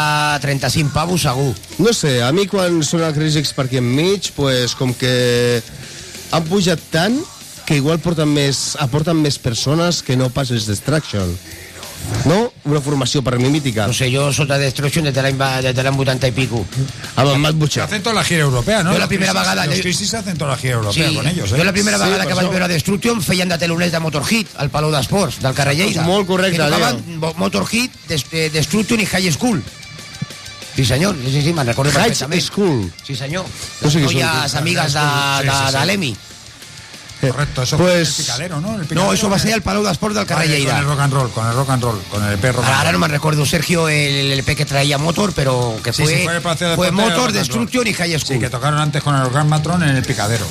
30-35 pavos segur. No sé, a mi quan són els Crísics per aquí enmig, pues, com que han pujat tant que igual aporten més persones que no pas els Destruction. No? Una formació per mi mítica. No sé, yo soy de Destruction desde l'any 80 y pico. Amb el Matt Butcher. Hacen toda la gira europea, ¿no? Yo la primera vegada... Los Crisis hacen toda la gira europea con ellos, ¿eh? Jo la primera vegada que vaig veure Destruction feien de teloners de Motorhead, al Palau d'Esports, del carrer Lleida. Molt correcte, que tocaven Motorhead, Destruction i High School. Sí, senyor, sí, me'n recordo perfectament. High School. Sí, senyor. No sé què Noies amigues de l'EMI. Correcto, eso fue el Picadero, ¿no? No, eso va a ser el Palau d'Esports del carrer Lleida. Con el rock and roll, con el EP rock and roll. Ahora no me recuerdo, Sergio, el EP que traía Motor, pero que fue Motor, Destruction y High School. Sí, que tocaron antes con el Orgasmatron en el Picadero.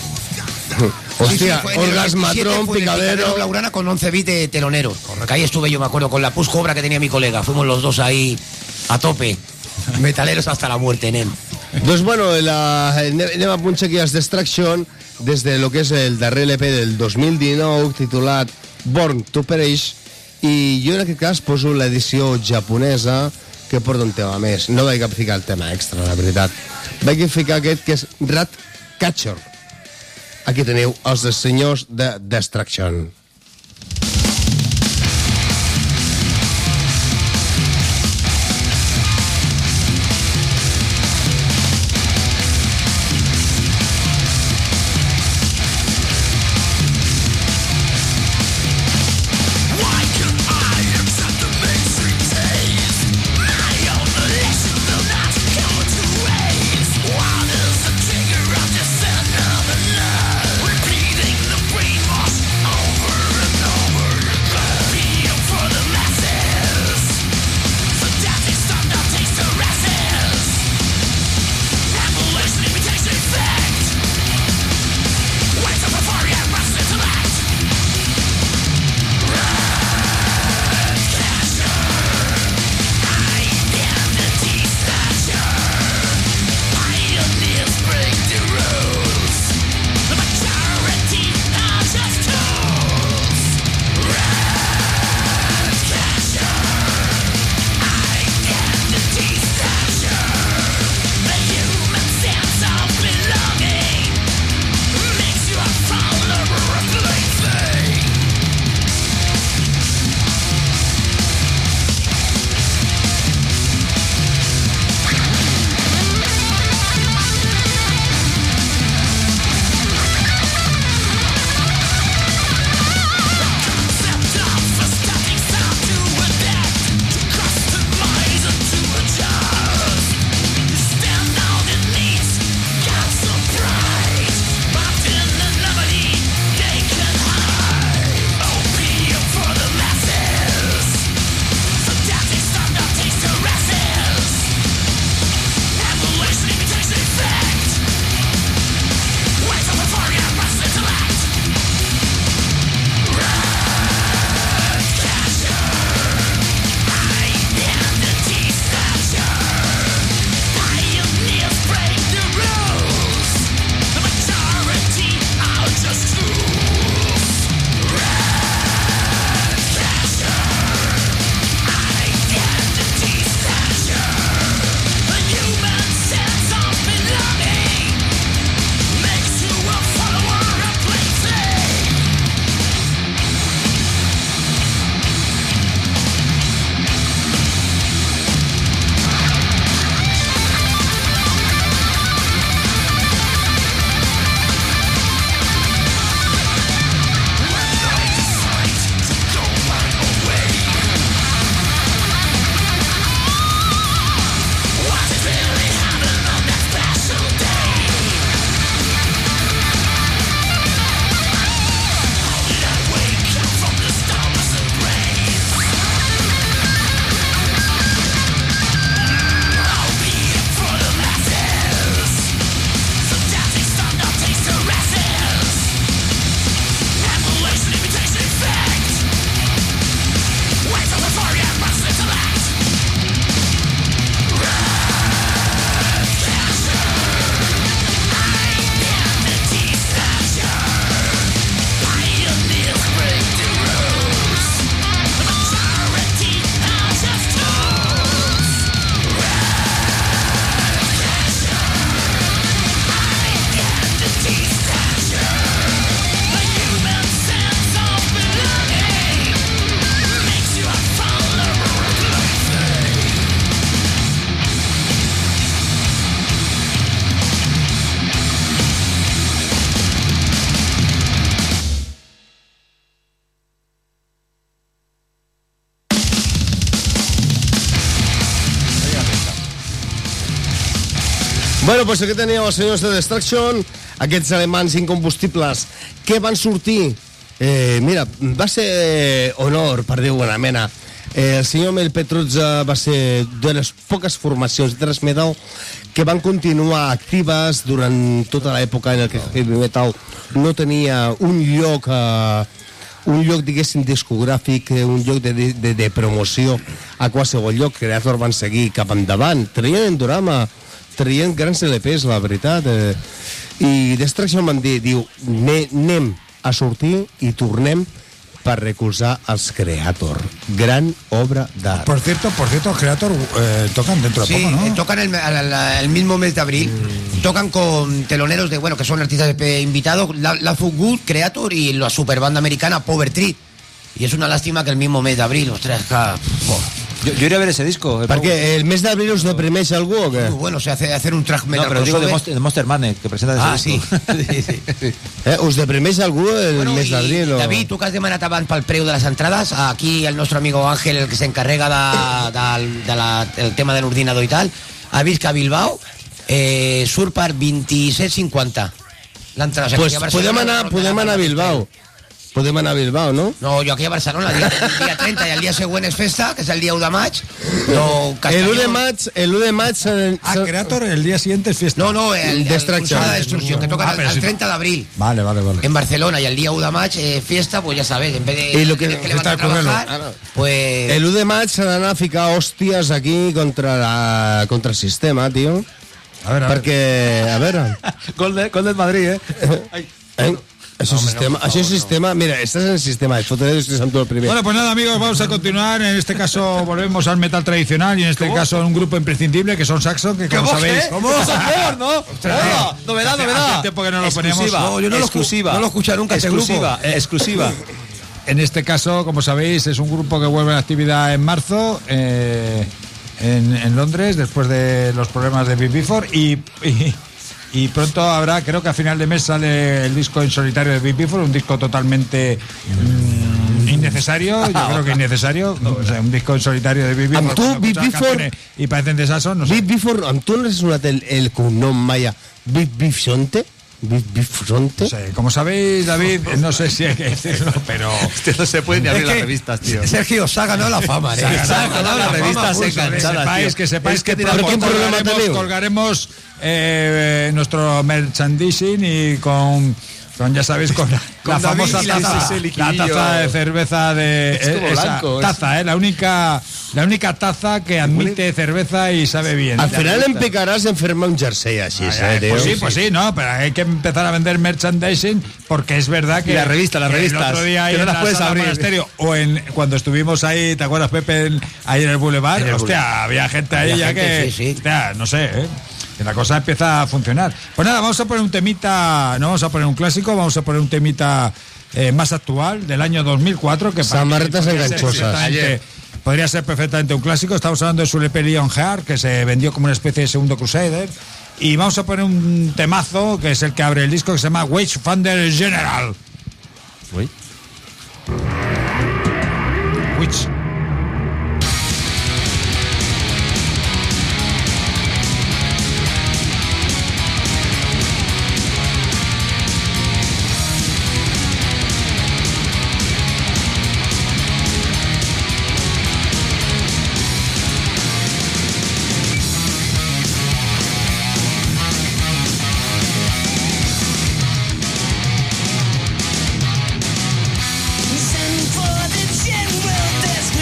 Hostia, Orgasmatron, Picadero. Blaugrana con 11 bits de telonero. Que ahí estuve yo, me acuerdo, con la Push Cobra que tenía mi colega. Fuimos los dos ahí a tope. Metaleros hasta la muerte, nen. Doncs bueno, anem a punxar aquí els Destruction des de lo que és el darrer LP del 2019 titulat Born to Perish, i jo en aquest cas poso l'edició japonesa que porta un tema més. No vaig ficar el tema extra, la veritat. Vaig ficar aquest que és Ratcatcher. Aquí teniu els senyors de Destruction. Repeating the brainwash over Bueno, doncs aquí teníeu els senyors de Destruction, aquests alemans incombustibles que van sortir. Mira, va ser honor, per dir alguna mena. El senyor Mel Petruzza va ser de les poques formacions de thrash metal que van continuar actives durant tota l'època en què el heavy metal no tenia un lloc diguéssim discogràfic, un lloc de promoció a qualsevol lloc. Creator van seguir cap endavant, traient Endorama, traient grans LPs, la veritat, i Destruction van dir, anem a sortir i tornem per recolzar els Creator. Gran obra d'art. Por cierto, Creator tocan dentro de poco, ¿no? Tocan el mismo mes de abril. Tocan con teloneros que son artistas invitados, La Full Good, Creator y la super banda americana Power Trip. Y es una lástima que el mismo mes de abril, ostras, Yo iré a ver ese disco. Perquè el mes d'abril us deprimeix algú o què? Muy bueno, hacer un track metal. No, pero digo de Monster Magnet, que presenta ese disco. Sí. Us deprimeix algú el mes d'abril? David, tu que has demanat abans pel preu de les entrades, aquí el nostre amigo Ángel, el que s'encarrega del tema de l'ordinador i tal, ha vist que a Bilbao surt per 27,50 l'entrada. Pues podem anar a Bilbao. Podem anar a Bilbao, ¿no? No, jo aquí a Barcelona, el dia 30 i el dia següent és festa, que és el dia 1 de maig. El 1 de maig... Creator, el día siguiente es fiesta. No, el Destruction. de Destrucción, que toca el 30 de abril. Vale. En Barcelona, y el día 1 de maig, fiesta, pues ya sabes, en vez de que le van a trabajar, pues... El 1 de maig s'ha d'anar a ficar hòsties aquí contra el sistema, tio. A ver. Perquè, a veure... Gol del Madrid, Això es sistema, mira, estás en el sistema de fotos de Santo el primero. Bueno, pues nada, amigos, vamos a continuar. En este caso volvemos al metal tradicional y en este caso un grupo imprescindible que son Saxon, que como sabéis... ¿Cómo? ¿No? Novedad. Hace tiempo que no lo ponemos. No, yo no lo escucho nunca, ese grupo. Exclusiva. En este caso, como sabéis, es un grupo que vuelve a actividad en marzo en Londres, después de los problemas de Big Before y pronto habrá, creo que a final de mes sale el disco en solitario de Big Before, un disco totalmente innecesario, yo creo que innecesario, o sea, un disco en solitario de Big Before. Amb tu, Big Before... I parecen de Saxon, no sé. Big Before, amb tu no has sonat el cognom Maya? Big Bifronte? Big Bifronte? No sé, como sabéis, David, no sé si hay que decirlo, pero... No se puede ni abrir las revistas, tío. Sergio se ha ganado la fama, Se ha ganado las revistas enganchadas, que sepáis que problema colgaremos nuestro merchandising y con ya sabéis, con la famosa taza de cerveza de blanco, taza, la única taza que admite cerveza y sabe bien. Al final empecarás en firmar un jersey así, Pues sí, no, pero hay que empezar a vender merchandising porque es verdad que las revistas el otro día ahí que no en las puedes abrir. Monasterio, o cuando estuvimos ahí, ¿te acuerdas, Pepe? Ahí en el Boulevard, había gente ahí ya que, hostia, no sé, que la cosa empieza a funcionar. Pues nada, vamos a poner un temita, no vamos a poner un clásico, vamos a poner un temita más actual, del año 2004, que Samarretas enganchosas. Podría ser perfectamente un clásico. Estamos hablando de su LP Lionheart, que se vendió como una especie de segundo Crusader. Y vamos a poner un temazo, que es el que abre el disco, que se llama Wage Thunder General. Uy. Witch. Send for the general, there's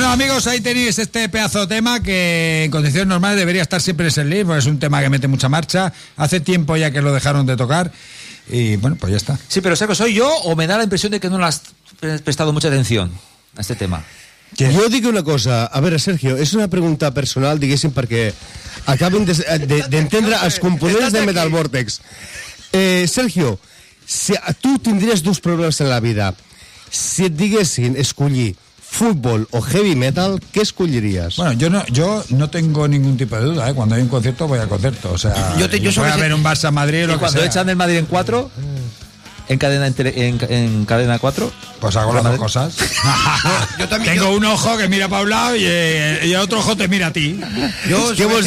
Bueno, amigos, ahí tenéis este pedazo de tema que en condiciones normales debería estar siempre en ese list, porque es un tema que mete mucha marcha. Hace tiempo ya que lo dejaron de tocar y bueno, pues ya está. Sí, pero ¿sabes? ¿Soy yo o me da la impresión de que no le has prestado mucha atención a este tema? Jo dic una cosa, a veure, Sergio, és una pregunta personal, diguéssim, perquè acaben d'entendre els components de Metal Vortex. Sergio, si tu tindries dos problemes en la vida. Si et diguessin escollir fútbol o heavy metal, ¿qué escollirías? Bueno, yo no tengo ningún tipo de duda, ¿eh? Cuando hay un concierto voy al concierto, o sea, yo voy a ver un Barça Madrid o lo que cuando sea. echan el Madrid en 4, en cadena 4, pues hago las dos cosas. Yo también tengo un ojo que mira para un lado y el otro ojo te mira a ti. ¿Qué vos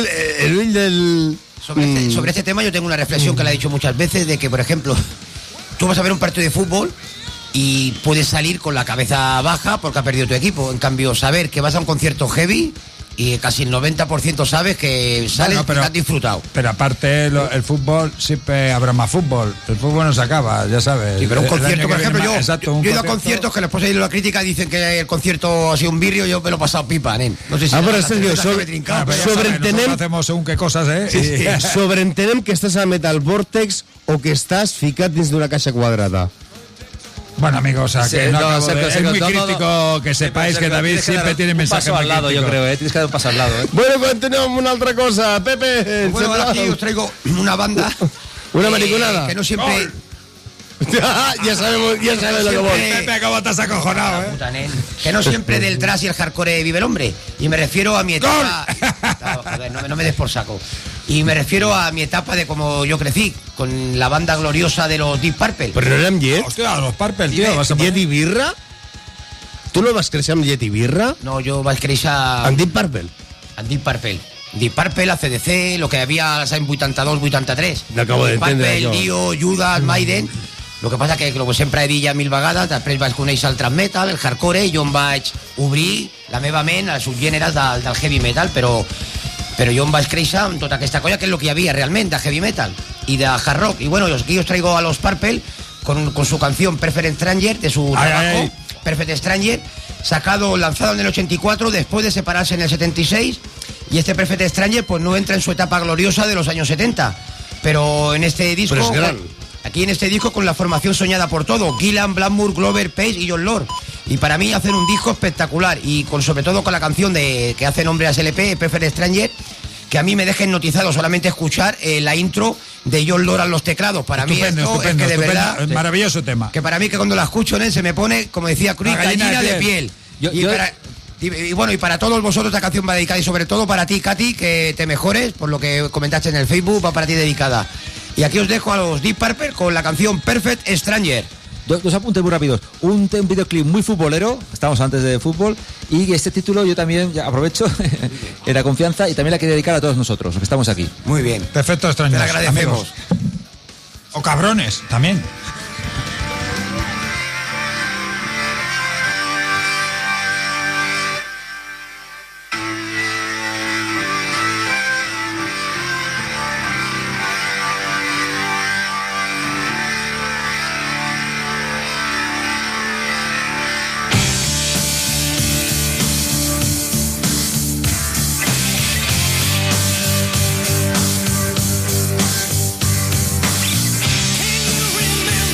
del Sobre este tema yo tengo una reflexión que le he dicho muchas veces, de que, por ejemplo, tú vas a ver un partido de fútbol y puedes salir con la cabeza baja porque ha perdido tu equipo. En cambio, saber que vas a un concierto heavy y casi el 90% sabes que sales y has disfrutado. Pero aparte, el fútbol, siempre habrá más fútbol. El fútbol no se acaba, ya sabes. Sí, pero un concierto, por ejemplo, yo he ido a conciertos que después he ido a la crítica y dicen que el concierto ha sido un birrio, yo me lo he pasado pipa, nen. No sé si però Sergio, sobreentenem... hacemos según qué cosas, ¿eh? Sí. Sobreentenem que estàs a Metal Vortex o que estàs ficat dins d'una caixa quadrada. Bueno, amigos, o sea, que es muy crítico que sepáis que David siempre tiene mensajes al lado, yo creo, tienes que dar un paso al lado. Bueno, continuem amb una altra cosa, Pepe. Bueno, ahora aquí os traigo una banda. Una mariconada. Que no siempre... ya sabemos lo que vos. Pepe, ¿cómo te has acojonado, eh? Puta, nen. Que no siempre del thrash y el hardcore vive el hombre. Y me refiero a mi etapa... Joder, no me des por saco. Y me refiero a mi etapa de como yo crecí, con la banda gloriosa de los Deep Purple. Però no érem Llet? Hòstia, los Purple, tío. Llet i Birra? Tu no vas créixer amb Llet i Birra? No, yo vaig créixer... Amb Deep Purple? Amb Deep Purple. Deep Purple, ACDC, lo que había als anys 82-83. L'acabo d'entendre, Deep Purple, Dio, Judas, Maiden... El que passa que, com sempre he dit ja 1000 vegades, després vaig conèixer el thrash metal, el hardcore, i jo em vaig obrir la meva ment als subgèneres del heavy metal, però jo em vaig créixer amb tota aquesta colla, que és el que hi havia realment de heavy metal y de hard rock. Y bueno, aquí os traigo a los Purple con su canción Perfect Stranger, de su trabajo, Perfect Stranger, lanzado en el 84, después de separarse en el 76, y este Perfect Stranger pues no entra en su etapa gloriosa de los años 70, pero en este disco... Pero es gran. Aquí en este disco con la formación soñada por todo, Gillan, Blackmore, Glover, Page y John Lord. Y para mí hacen un disco espectacular, y sobre todo con la canción que hace nombre a ese LP, Perfect Stranger, que a mí me deja hipnotizado solamente escuchar la intro de John Lord a los teclados. Para mí esto es que de verdad... Maravilloso tema. Que para mí que cuando la escucho, se me pone, como decía Cruz, gallina de piel. Y para todos vosotros esta canción va dedicada, y sobre todo para ti, Katy, que te mejores, por lo que comentaste en el Facebook, va para ti dedicada. Y aquí os dejo a los Deep Purple con la canción Perfect Stranger. Dos apuntes muy rápidos. Un videoclip muy futbolero, estamos antes de fútbol, y este título yo también ya aprovecho en la confianza, y también la quiero dedicar a todos nosotros, los que estamos aquí. Muy bien. Perfecto, Stranger. Te lo agradecemos. Amigos. O cabrones, también. Can you remember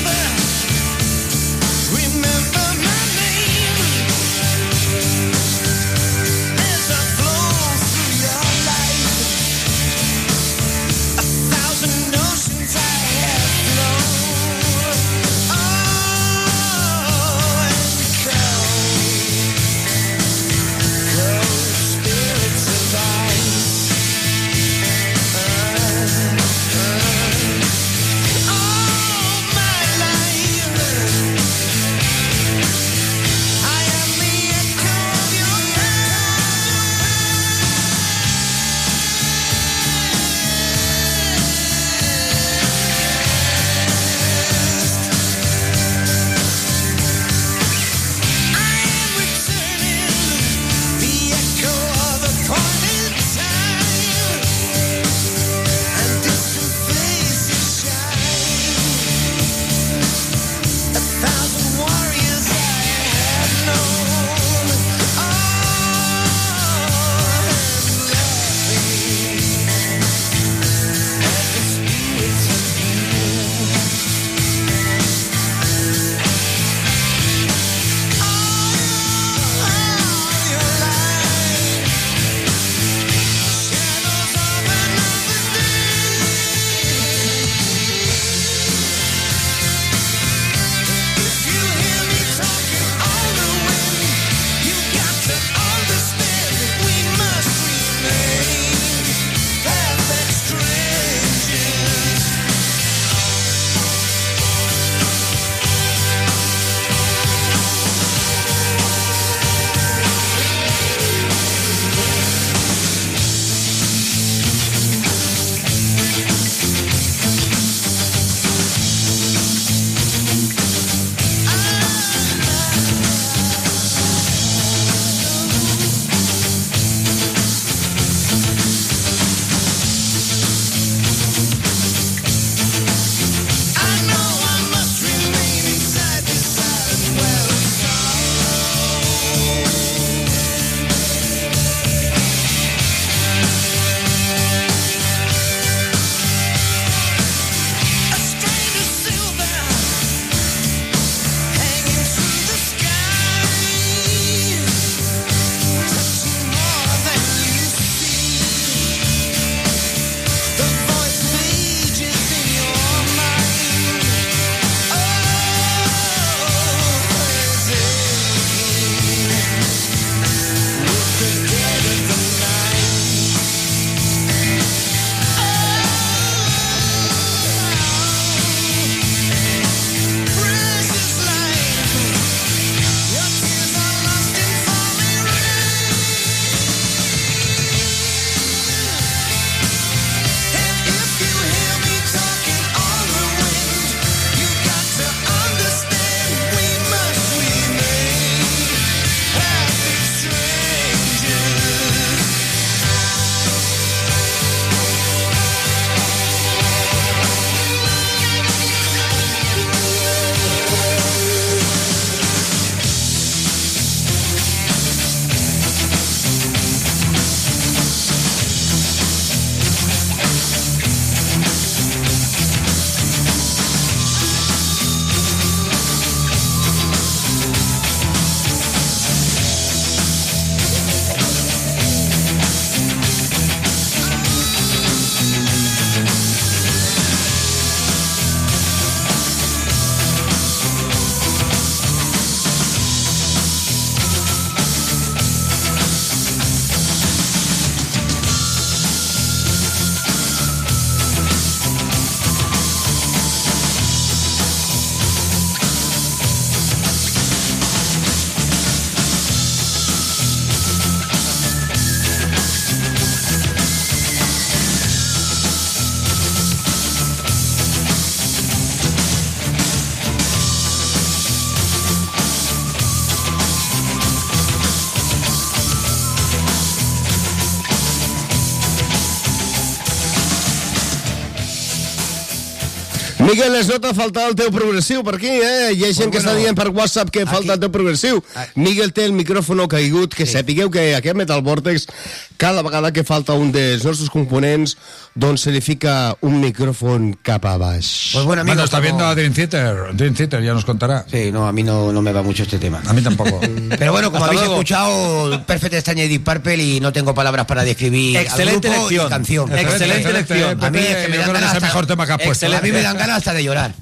Miguel, es nota faltar el teu progressiu per aquí, Hi ha gent que està dient per WhatsApp que falta el teu progressiu. Miguel té el micròfon caigut, que sapigueu que aquest Metal Vortex, cada vegada que falta un dels nostres components, doncs se li fica un micrófono cap a baix. Pues bueno, amigo, está viendo a Dream Theater. Dream Theater ya nos contará. Sí, no, a mí no me va mucho este tema. A mí tampoco. Pero bueno, como habéis escuchado, Perfect Stranger Deep Purple y no tengo palabras para describir excelente al grupo elección. y canción. Excelente elección. A mí es que me dan ganas es el mejor tema que has puesto. A mí me dan ganas hasta de llorar.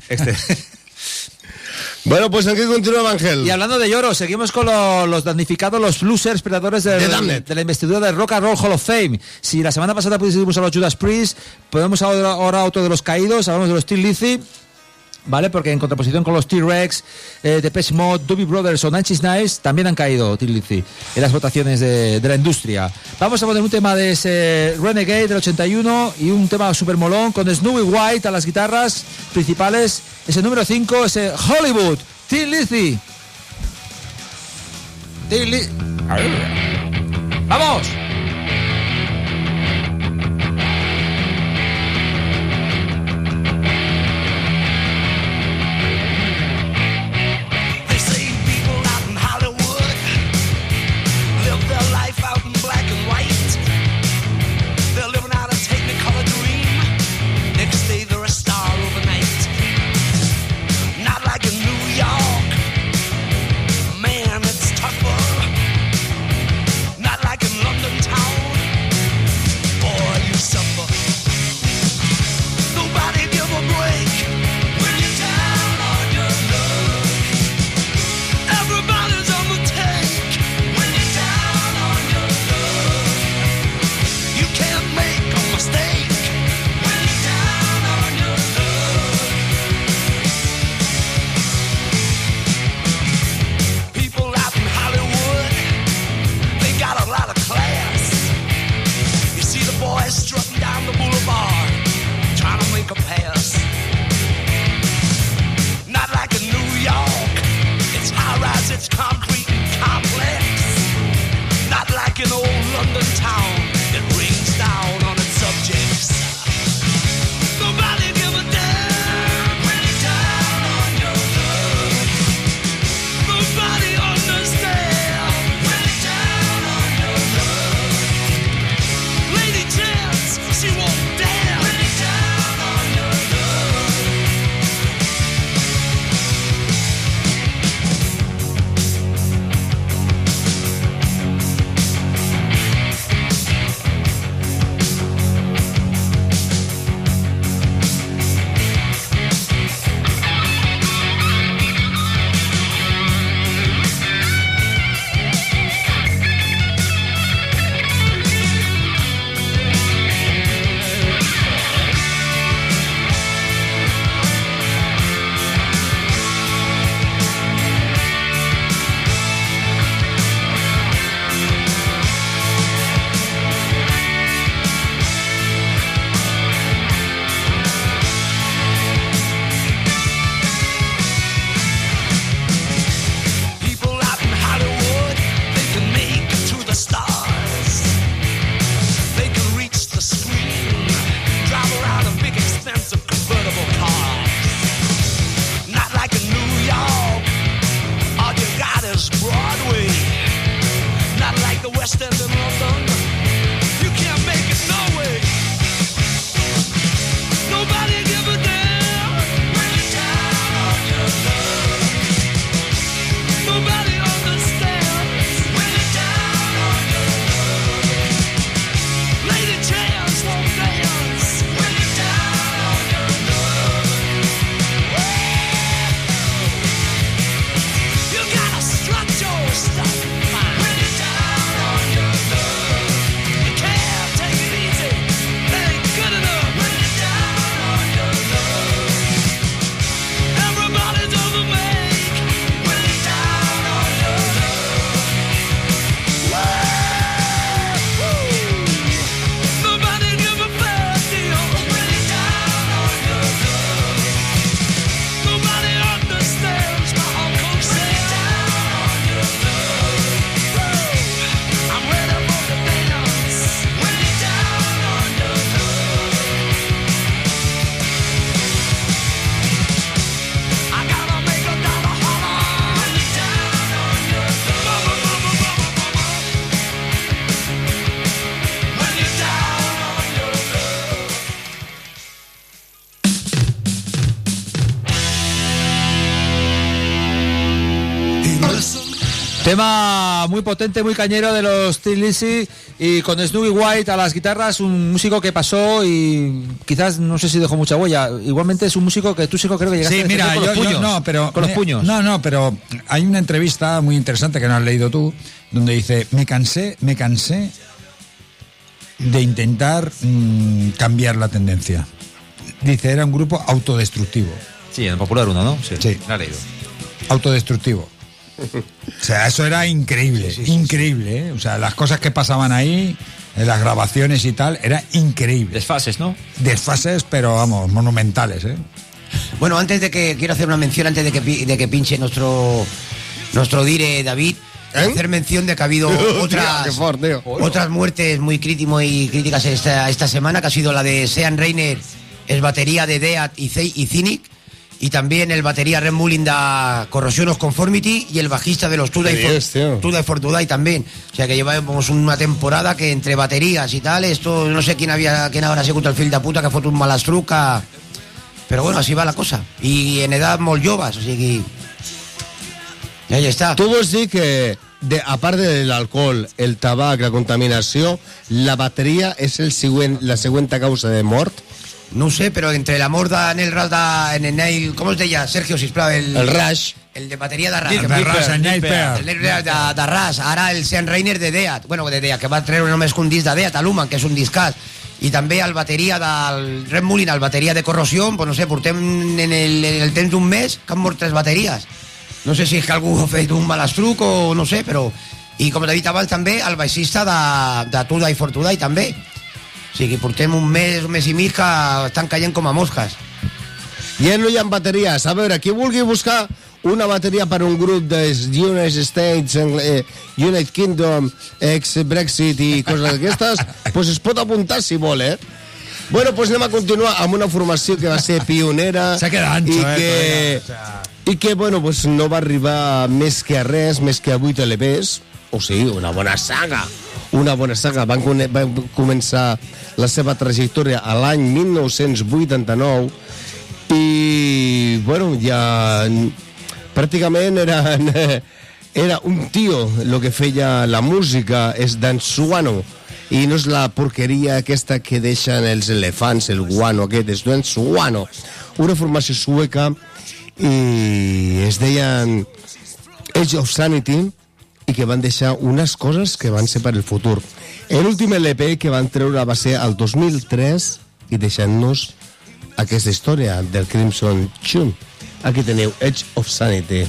Bueno, pues aquí continúa Ángel. Y hablando de lloro, seguimos con los damnificados, los losers, perdedores de la investidura del Rock and Roll Hall of Fame. Si la semana pasada pusimos a los Judas Priest, podemos ahora otro de los caídos, hablamos de los Tin Lizzy, ¿vale? Porque en contraposición con los T-Rex, Depeche Mode, Doobie Brothers o Nine Inch Nails, también han caído Tin Lizzy en las votaciones de la industria. Vamos a poner un tema de ese Renegade del 81 y un tema super molón con Snowy White a las guitarras principales. Ese número 5, ese Hollywood, Tin Lizzy. ¡Vamos! London Tema muy potente, muy cañero de los Thin Lizzy y con Snoopy White a las guitarras, un músico que pasó y quizás no sé si dejó mucha huella. Igualmente es un músico que tú sí creo que llegaste Sí, mira, con los puños. Con los puños. No, pero hay una entrevista muy interesante que no has leído tú, donde dice, me cansé de intentar cambiar la tendencia. Dice, era un grupo autodestructivo. Sí, en el Popular 1, ¿no? Sí. La he leído. Autodestructivo. O sea, eso era increíble, increíble, ¿eh? O sea, las cosas que pasaban ahí, en las grabaciones y tal, era increíble. Desfases, ¿no? Desfases, pero vamos, monumentales, ¿eh? Bueno, quiero hacer una mención antes de que pinche nuestro dire David. Hacer mención de que ha habido otras muertes muy críticas esta semana, que ha sido la de Sean Reiner, el batería de Death y Cynic, y también el batería Red Mullin de Corrosion of Conformity y el bajista de los Today for Today también. O sea que llevamos una temporada que entre baterías y tal, esto no sé quién habrà sigut el fill de puta que fot un malastruca, pero bueno, así va la cosa. Y en edad molt joves, o sigui que ahí está. Tu vols dir que, a part de l'alcohol, el tabac, la contaminació, la bateria és la següent causa de mort? No ho sé, però entre la mort d'Anel Ras en el Neil... Com es deia, Sergio, sisplau? El Rush. El de bateria de Ras. El Neil Peart. El Neil de Ras. Ara el Sean Reiner de Death. Bueno, de Death, que va treure només un disc de Death, a l'Human, que és un discàs. I també el bateria del Red Mullin, el bateria de Corrosion, pues no sé, portem en el temps d'un mes que han mort 3 bateries. No sé si és que algú ha fet un malastruc o no sé, però... I com t'he dit abans també, el baixista de Today for Today també. O sigui, portem un mes i mig que estan caient com a mosques. Ja no hi ha bateries. A veure, qui vulgui buscar una bateria per un grup dels United States, United Kingdom, ex-Brexit i coses d'aquestes, pues es pot apuntar si vol, eh? Bueno, pues anem a continuar amb una formació que va ser pionera i que, bueno, pues no va arribar més que a res, més que a 8 LPs, o sigui, una bona saga. Van començar la seva trajectòria a l'any 1989 i, bueno, ja pràcticament era un tio el que feia la música, és d'en Suano, i no és la porqueria aquesta que deixen els elefants, el guano aquest, és d'en Suano, una formació sueca, i es deien Edge of Sanity, i que van deixar unes coses que van ser per el futur. L'últim LP que van treure va ser el 2003 i deixant-nos aquesta història del Crimson Tune. Aquí teniu Edge of Sanity.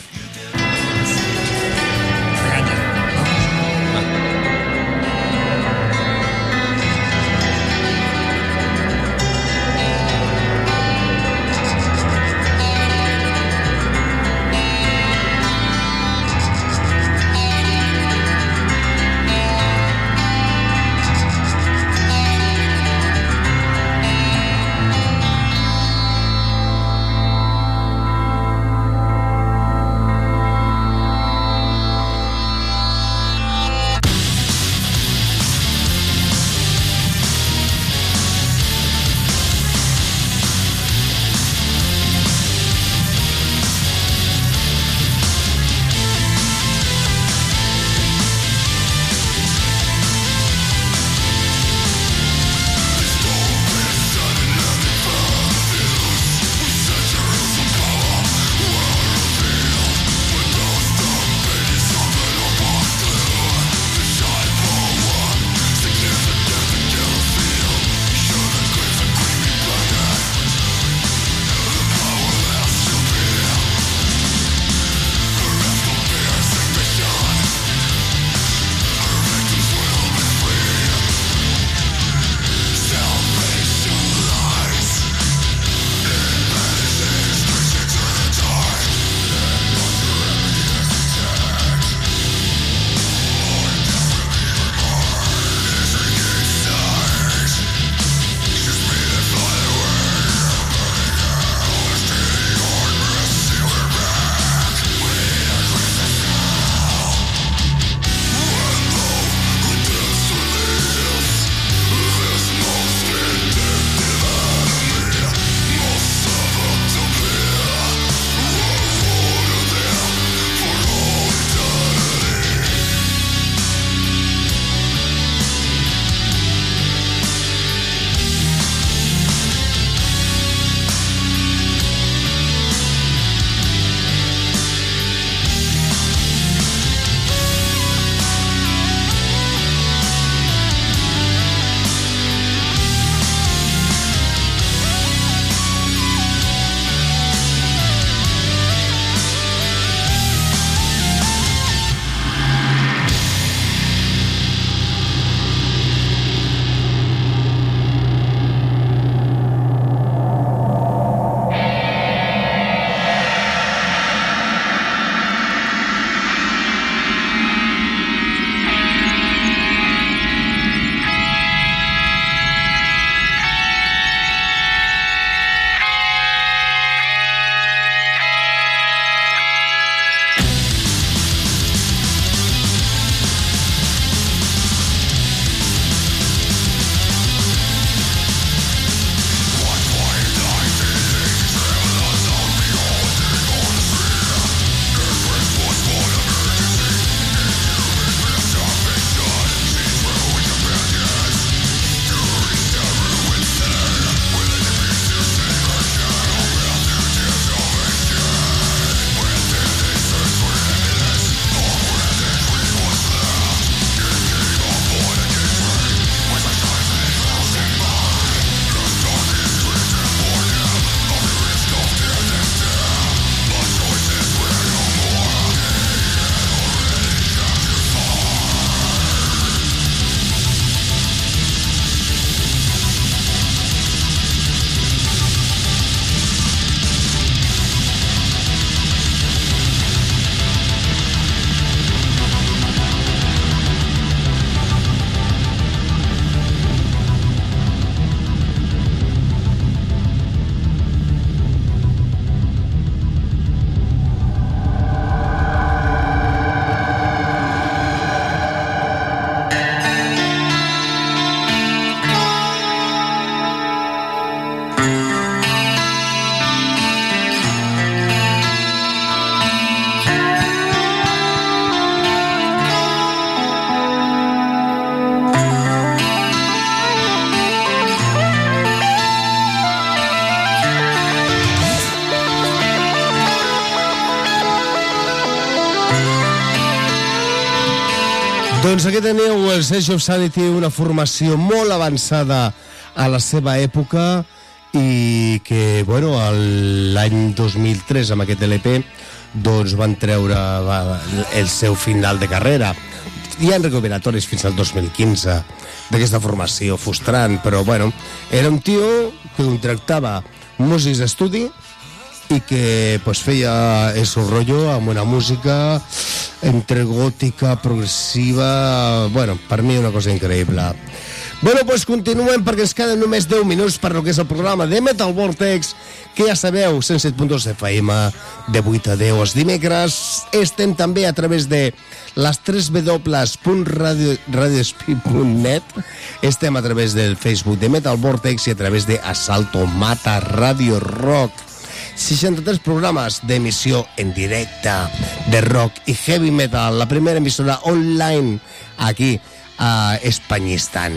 Doncs aquí teniu el Age of Sanity, una formació molt avançada a la seva època i que, bueno, l'any 2003, amb aquest LP, doncs van treure el seu final de carrera. Hi ha recopilatori fins al 2015 d'aquesta formació frustrant, però, bueno, era un tio que contractava músics d'estudi i que pues, feia el seu rotllo amb una música entre gòtica, progressiva... Bueno, per mi una cosa increïble. Bueno, pues continuem perquè ens queden només 10 minuts per lo que és el programa de Metal Vortex, que ja sabeu, 107.2 FM, de 8 a 10 els dimecres. Estem també a través de les 3 www.radiospeed.net. Estem a través del Facebook de Metal Vortex i a través de Asalto Mata Radio Rock. 63 programes d'emissió en directe de rock i heavy metal, la primera emissora online aquí a Españistan.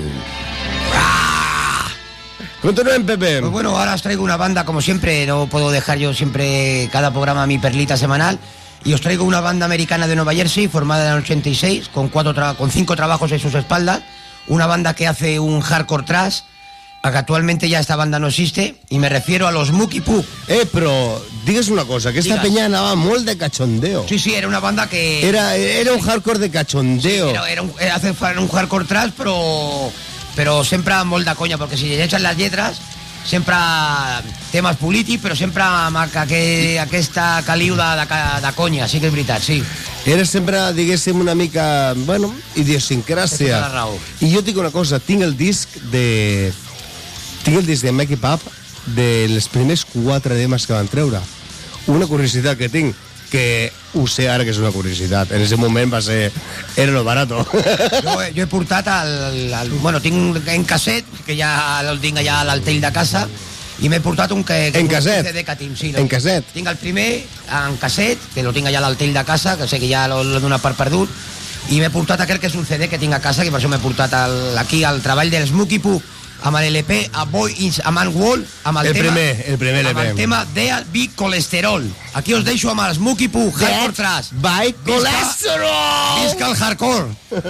Continuem, Pepe. Pues bueno, ahora os traigo una banda, como siempre, no puedo dejar yo siempre cada programa mi perlita semanal, y os traigo una banda americana de Nueva Jersey, formada en el 86, con 5 trabajos en sus espaldas, una banda que hace un hardcore thrash, que actualmente ya esta banda no existe, y me refiero a los Mookie Poo. Però digues una cosa, que esta peña anava molt de cachondeo. Sí, era una banda que... Era un hardcore de cachondeo. Sí, hace un hardcore thrash, però sempre molt de conya, perquè si llegeixes les lletres, sempre temes polítics, però sempre amb aquesta caliu de conya, sí que és veritat, sí. Era sempre, diguéssim, una mica, bueno, idiosincràsia. Tota la raó. I jo dic una cosa, tinc el disc de Make It Up de les primers 4 temes que van treure. Una curiositat que tinc, que ho sé ara que és una curiositat, en ese moment va ser... era lo barato. Jo he portat bueno, tinc en casset, que ja el tinc allà a l'altell de casa, i m'he portat un en casset? CD que tinc, sí. En casset? Tinc el primer en casset, que lo tinc allà a l'altell de casa, que sé que ja l'he donat per perdut, i m'he portat aquell que és un CD que tinc a casa, que per això m'he portat aquí al treball dels Mookie Poo, amb l'LP A Boy in a Man Wall, amb el primer LP. Amb el tema Dead by Colesterol. Aquí us deixo amb els Mookie Poo, Hardcore Trash. By Colesterol! Visca el hardcore!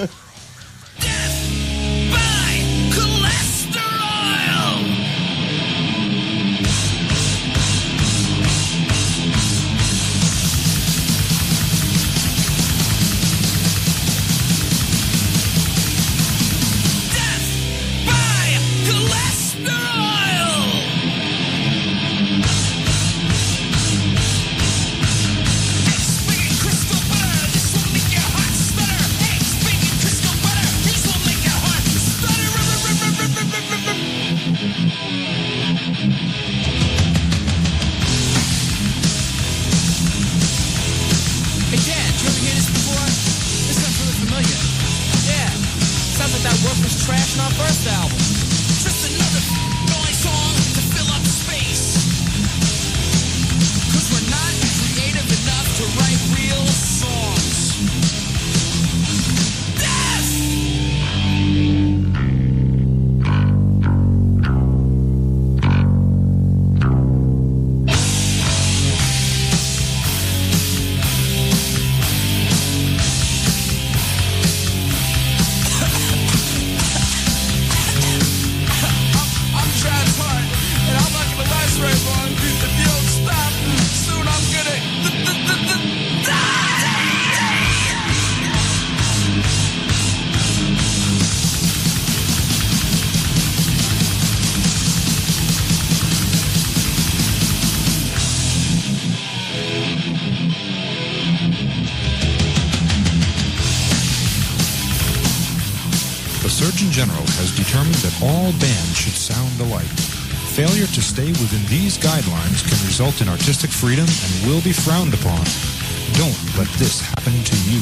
Failure to stay within these guidelines can result in artistic freedom and will be frowned upon. Don't let this happen to you.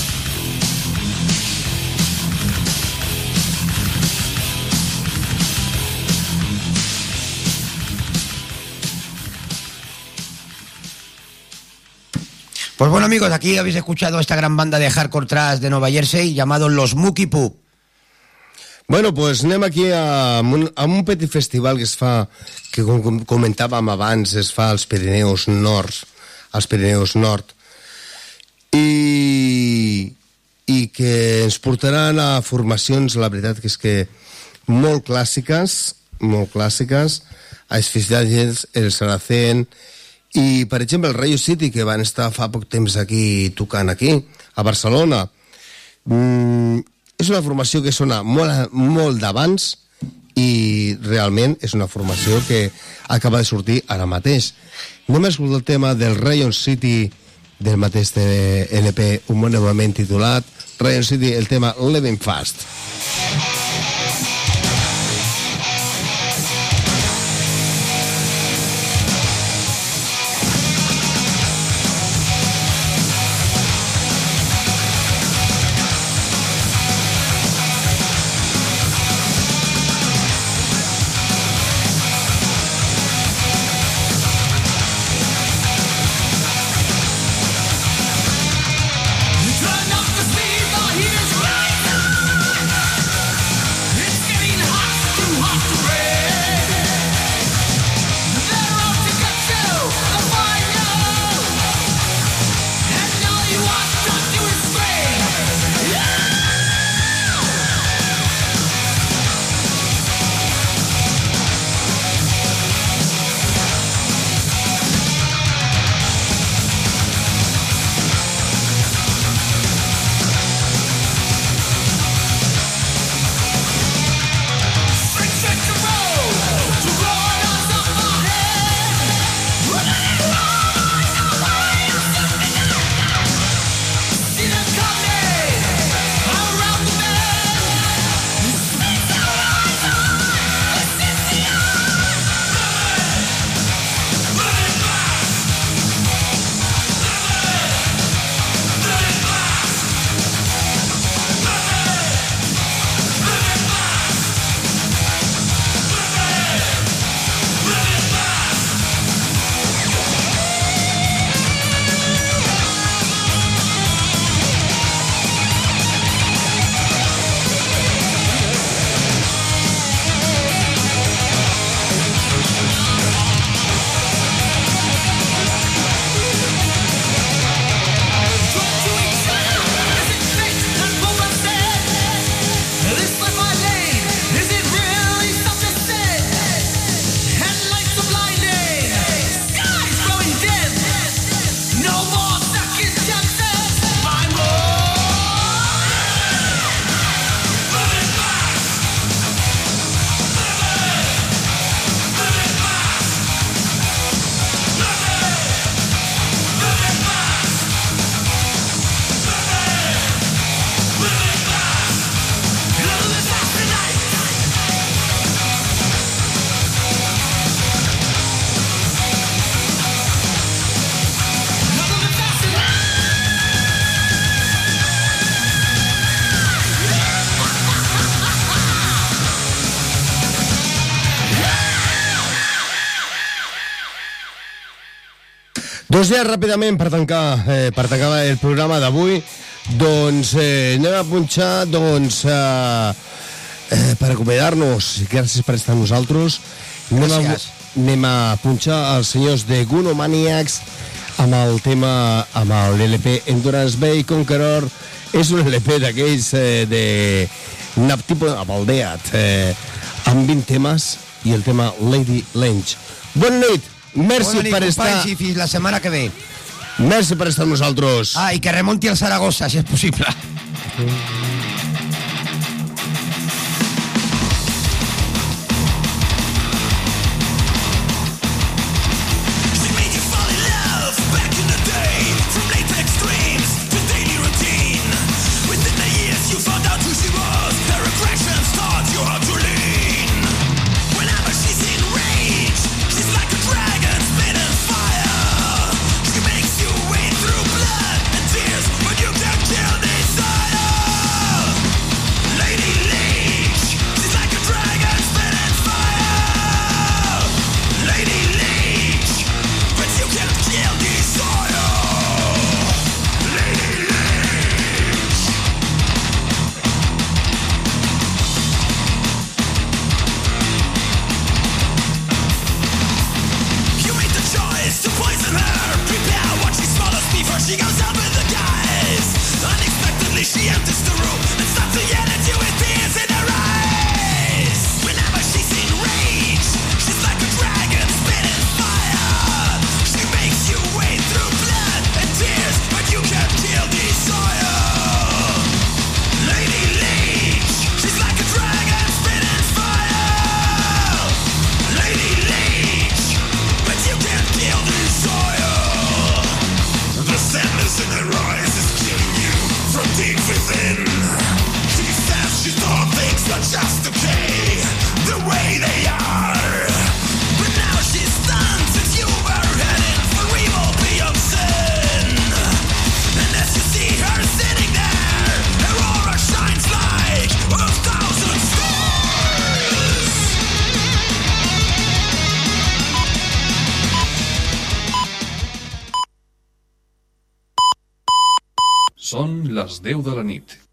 Pues bueno, amigos, aquí habéis escuchado a esta gran banda de hardcore thrash de Nueva Jersey llamado los Mookie Poo. Bueno, pues anem aquí a un petit festival que es fa, que com comentàvem abans, es fa als Pirineus Nord. I i que ens portaran a formacions, la veritat que és que molt clàssiques, a Esficials, el Saracen, i per exemple el Rayo City, que van estar fa poc temps aquí tocant aquí, a Barcelona. És una formació que sona molt d'abans i realment és una formació que acaba de sortir ara mateix. Anem a escoltar el tema del Rayon City del mateix LP homònimament titulat Rayon City, el tema Living Fast. Turn up the speed, the heat is Doncs ja ràpidament per tancar el programa d'avui, doncs anem a punxar per acomiadar-nos. Gràcies per estar amb nosaltres. Anem a punxar els senyors de Gunomaniacs amb el tema, amb l'LP Endurance Bay Conqueror. És un LP d'aquells de tipus Abaldeat, amb 20 temes i el tema Lady Lynch. Bona nit, merci per estar. I fins la setmana que ve. Merci per estar amb nosaltres. I que remonti el Saragossa, si és possible. Kill desire. les 10 de la nit.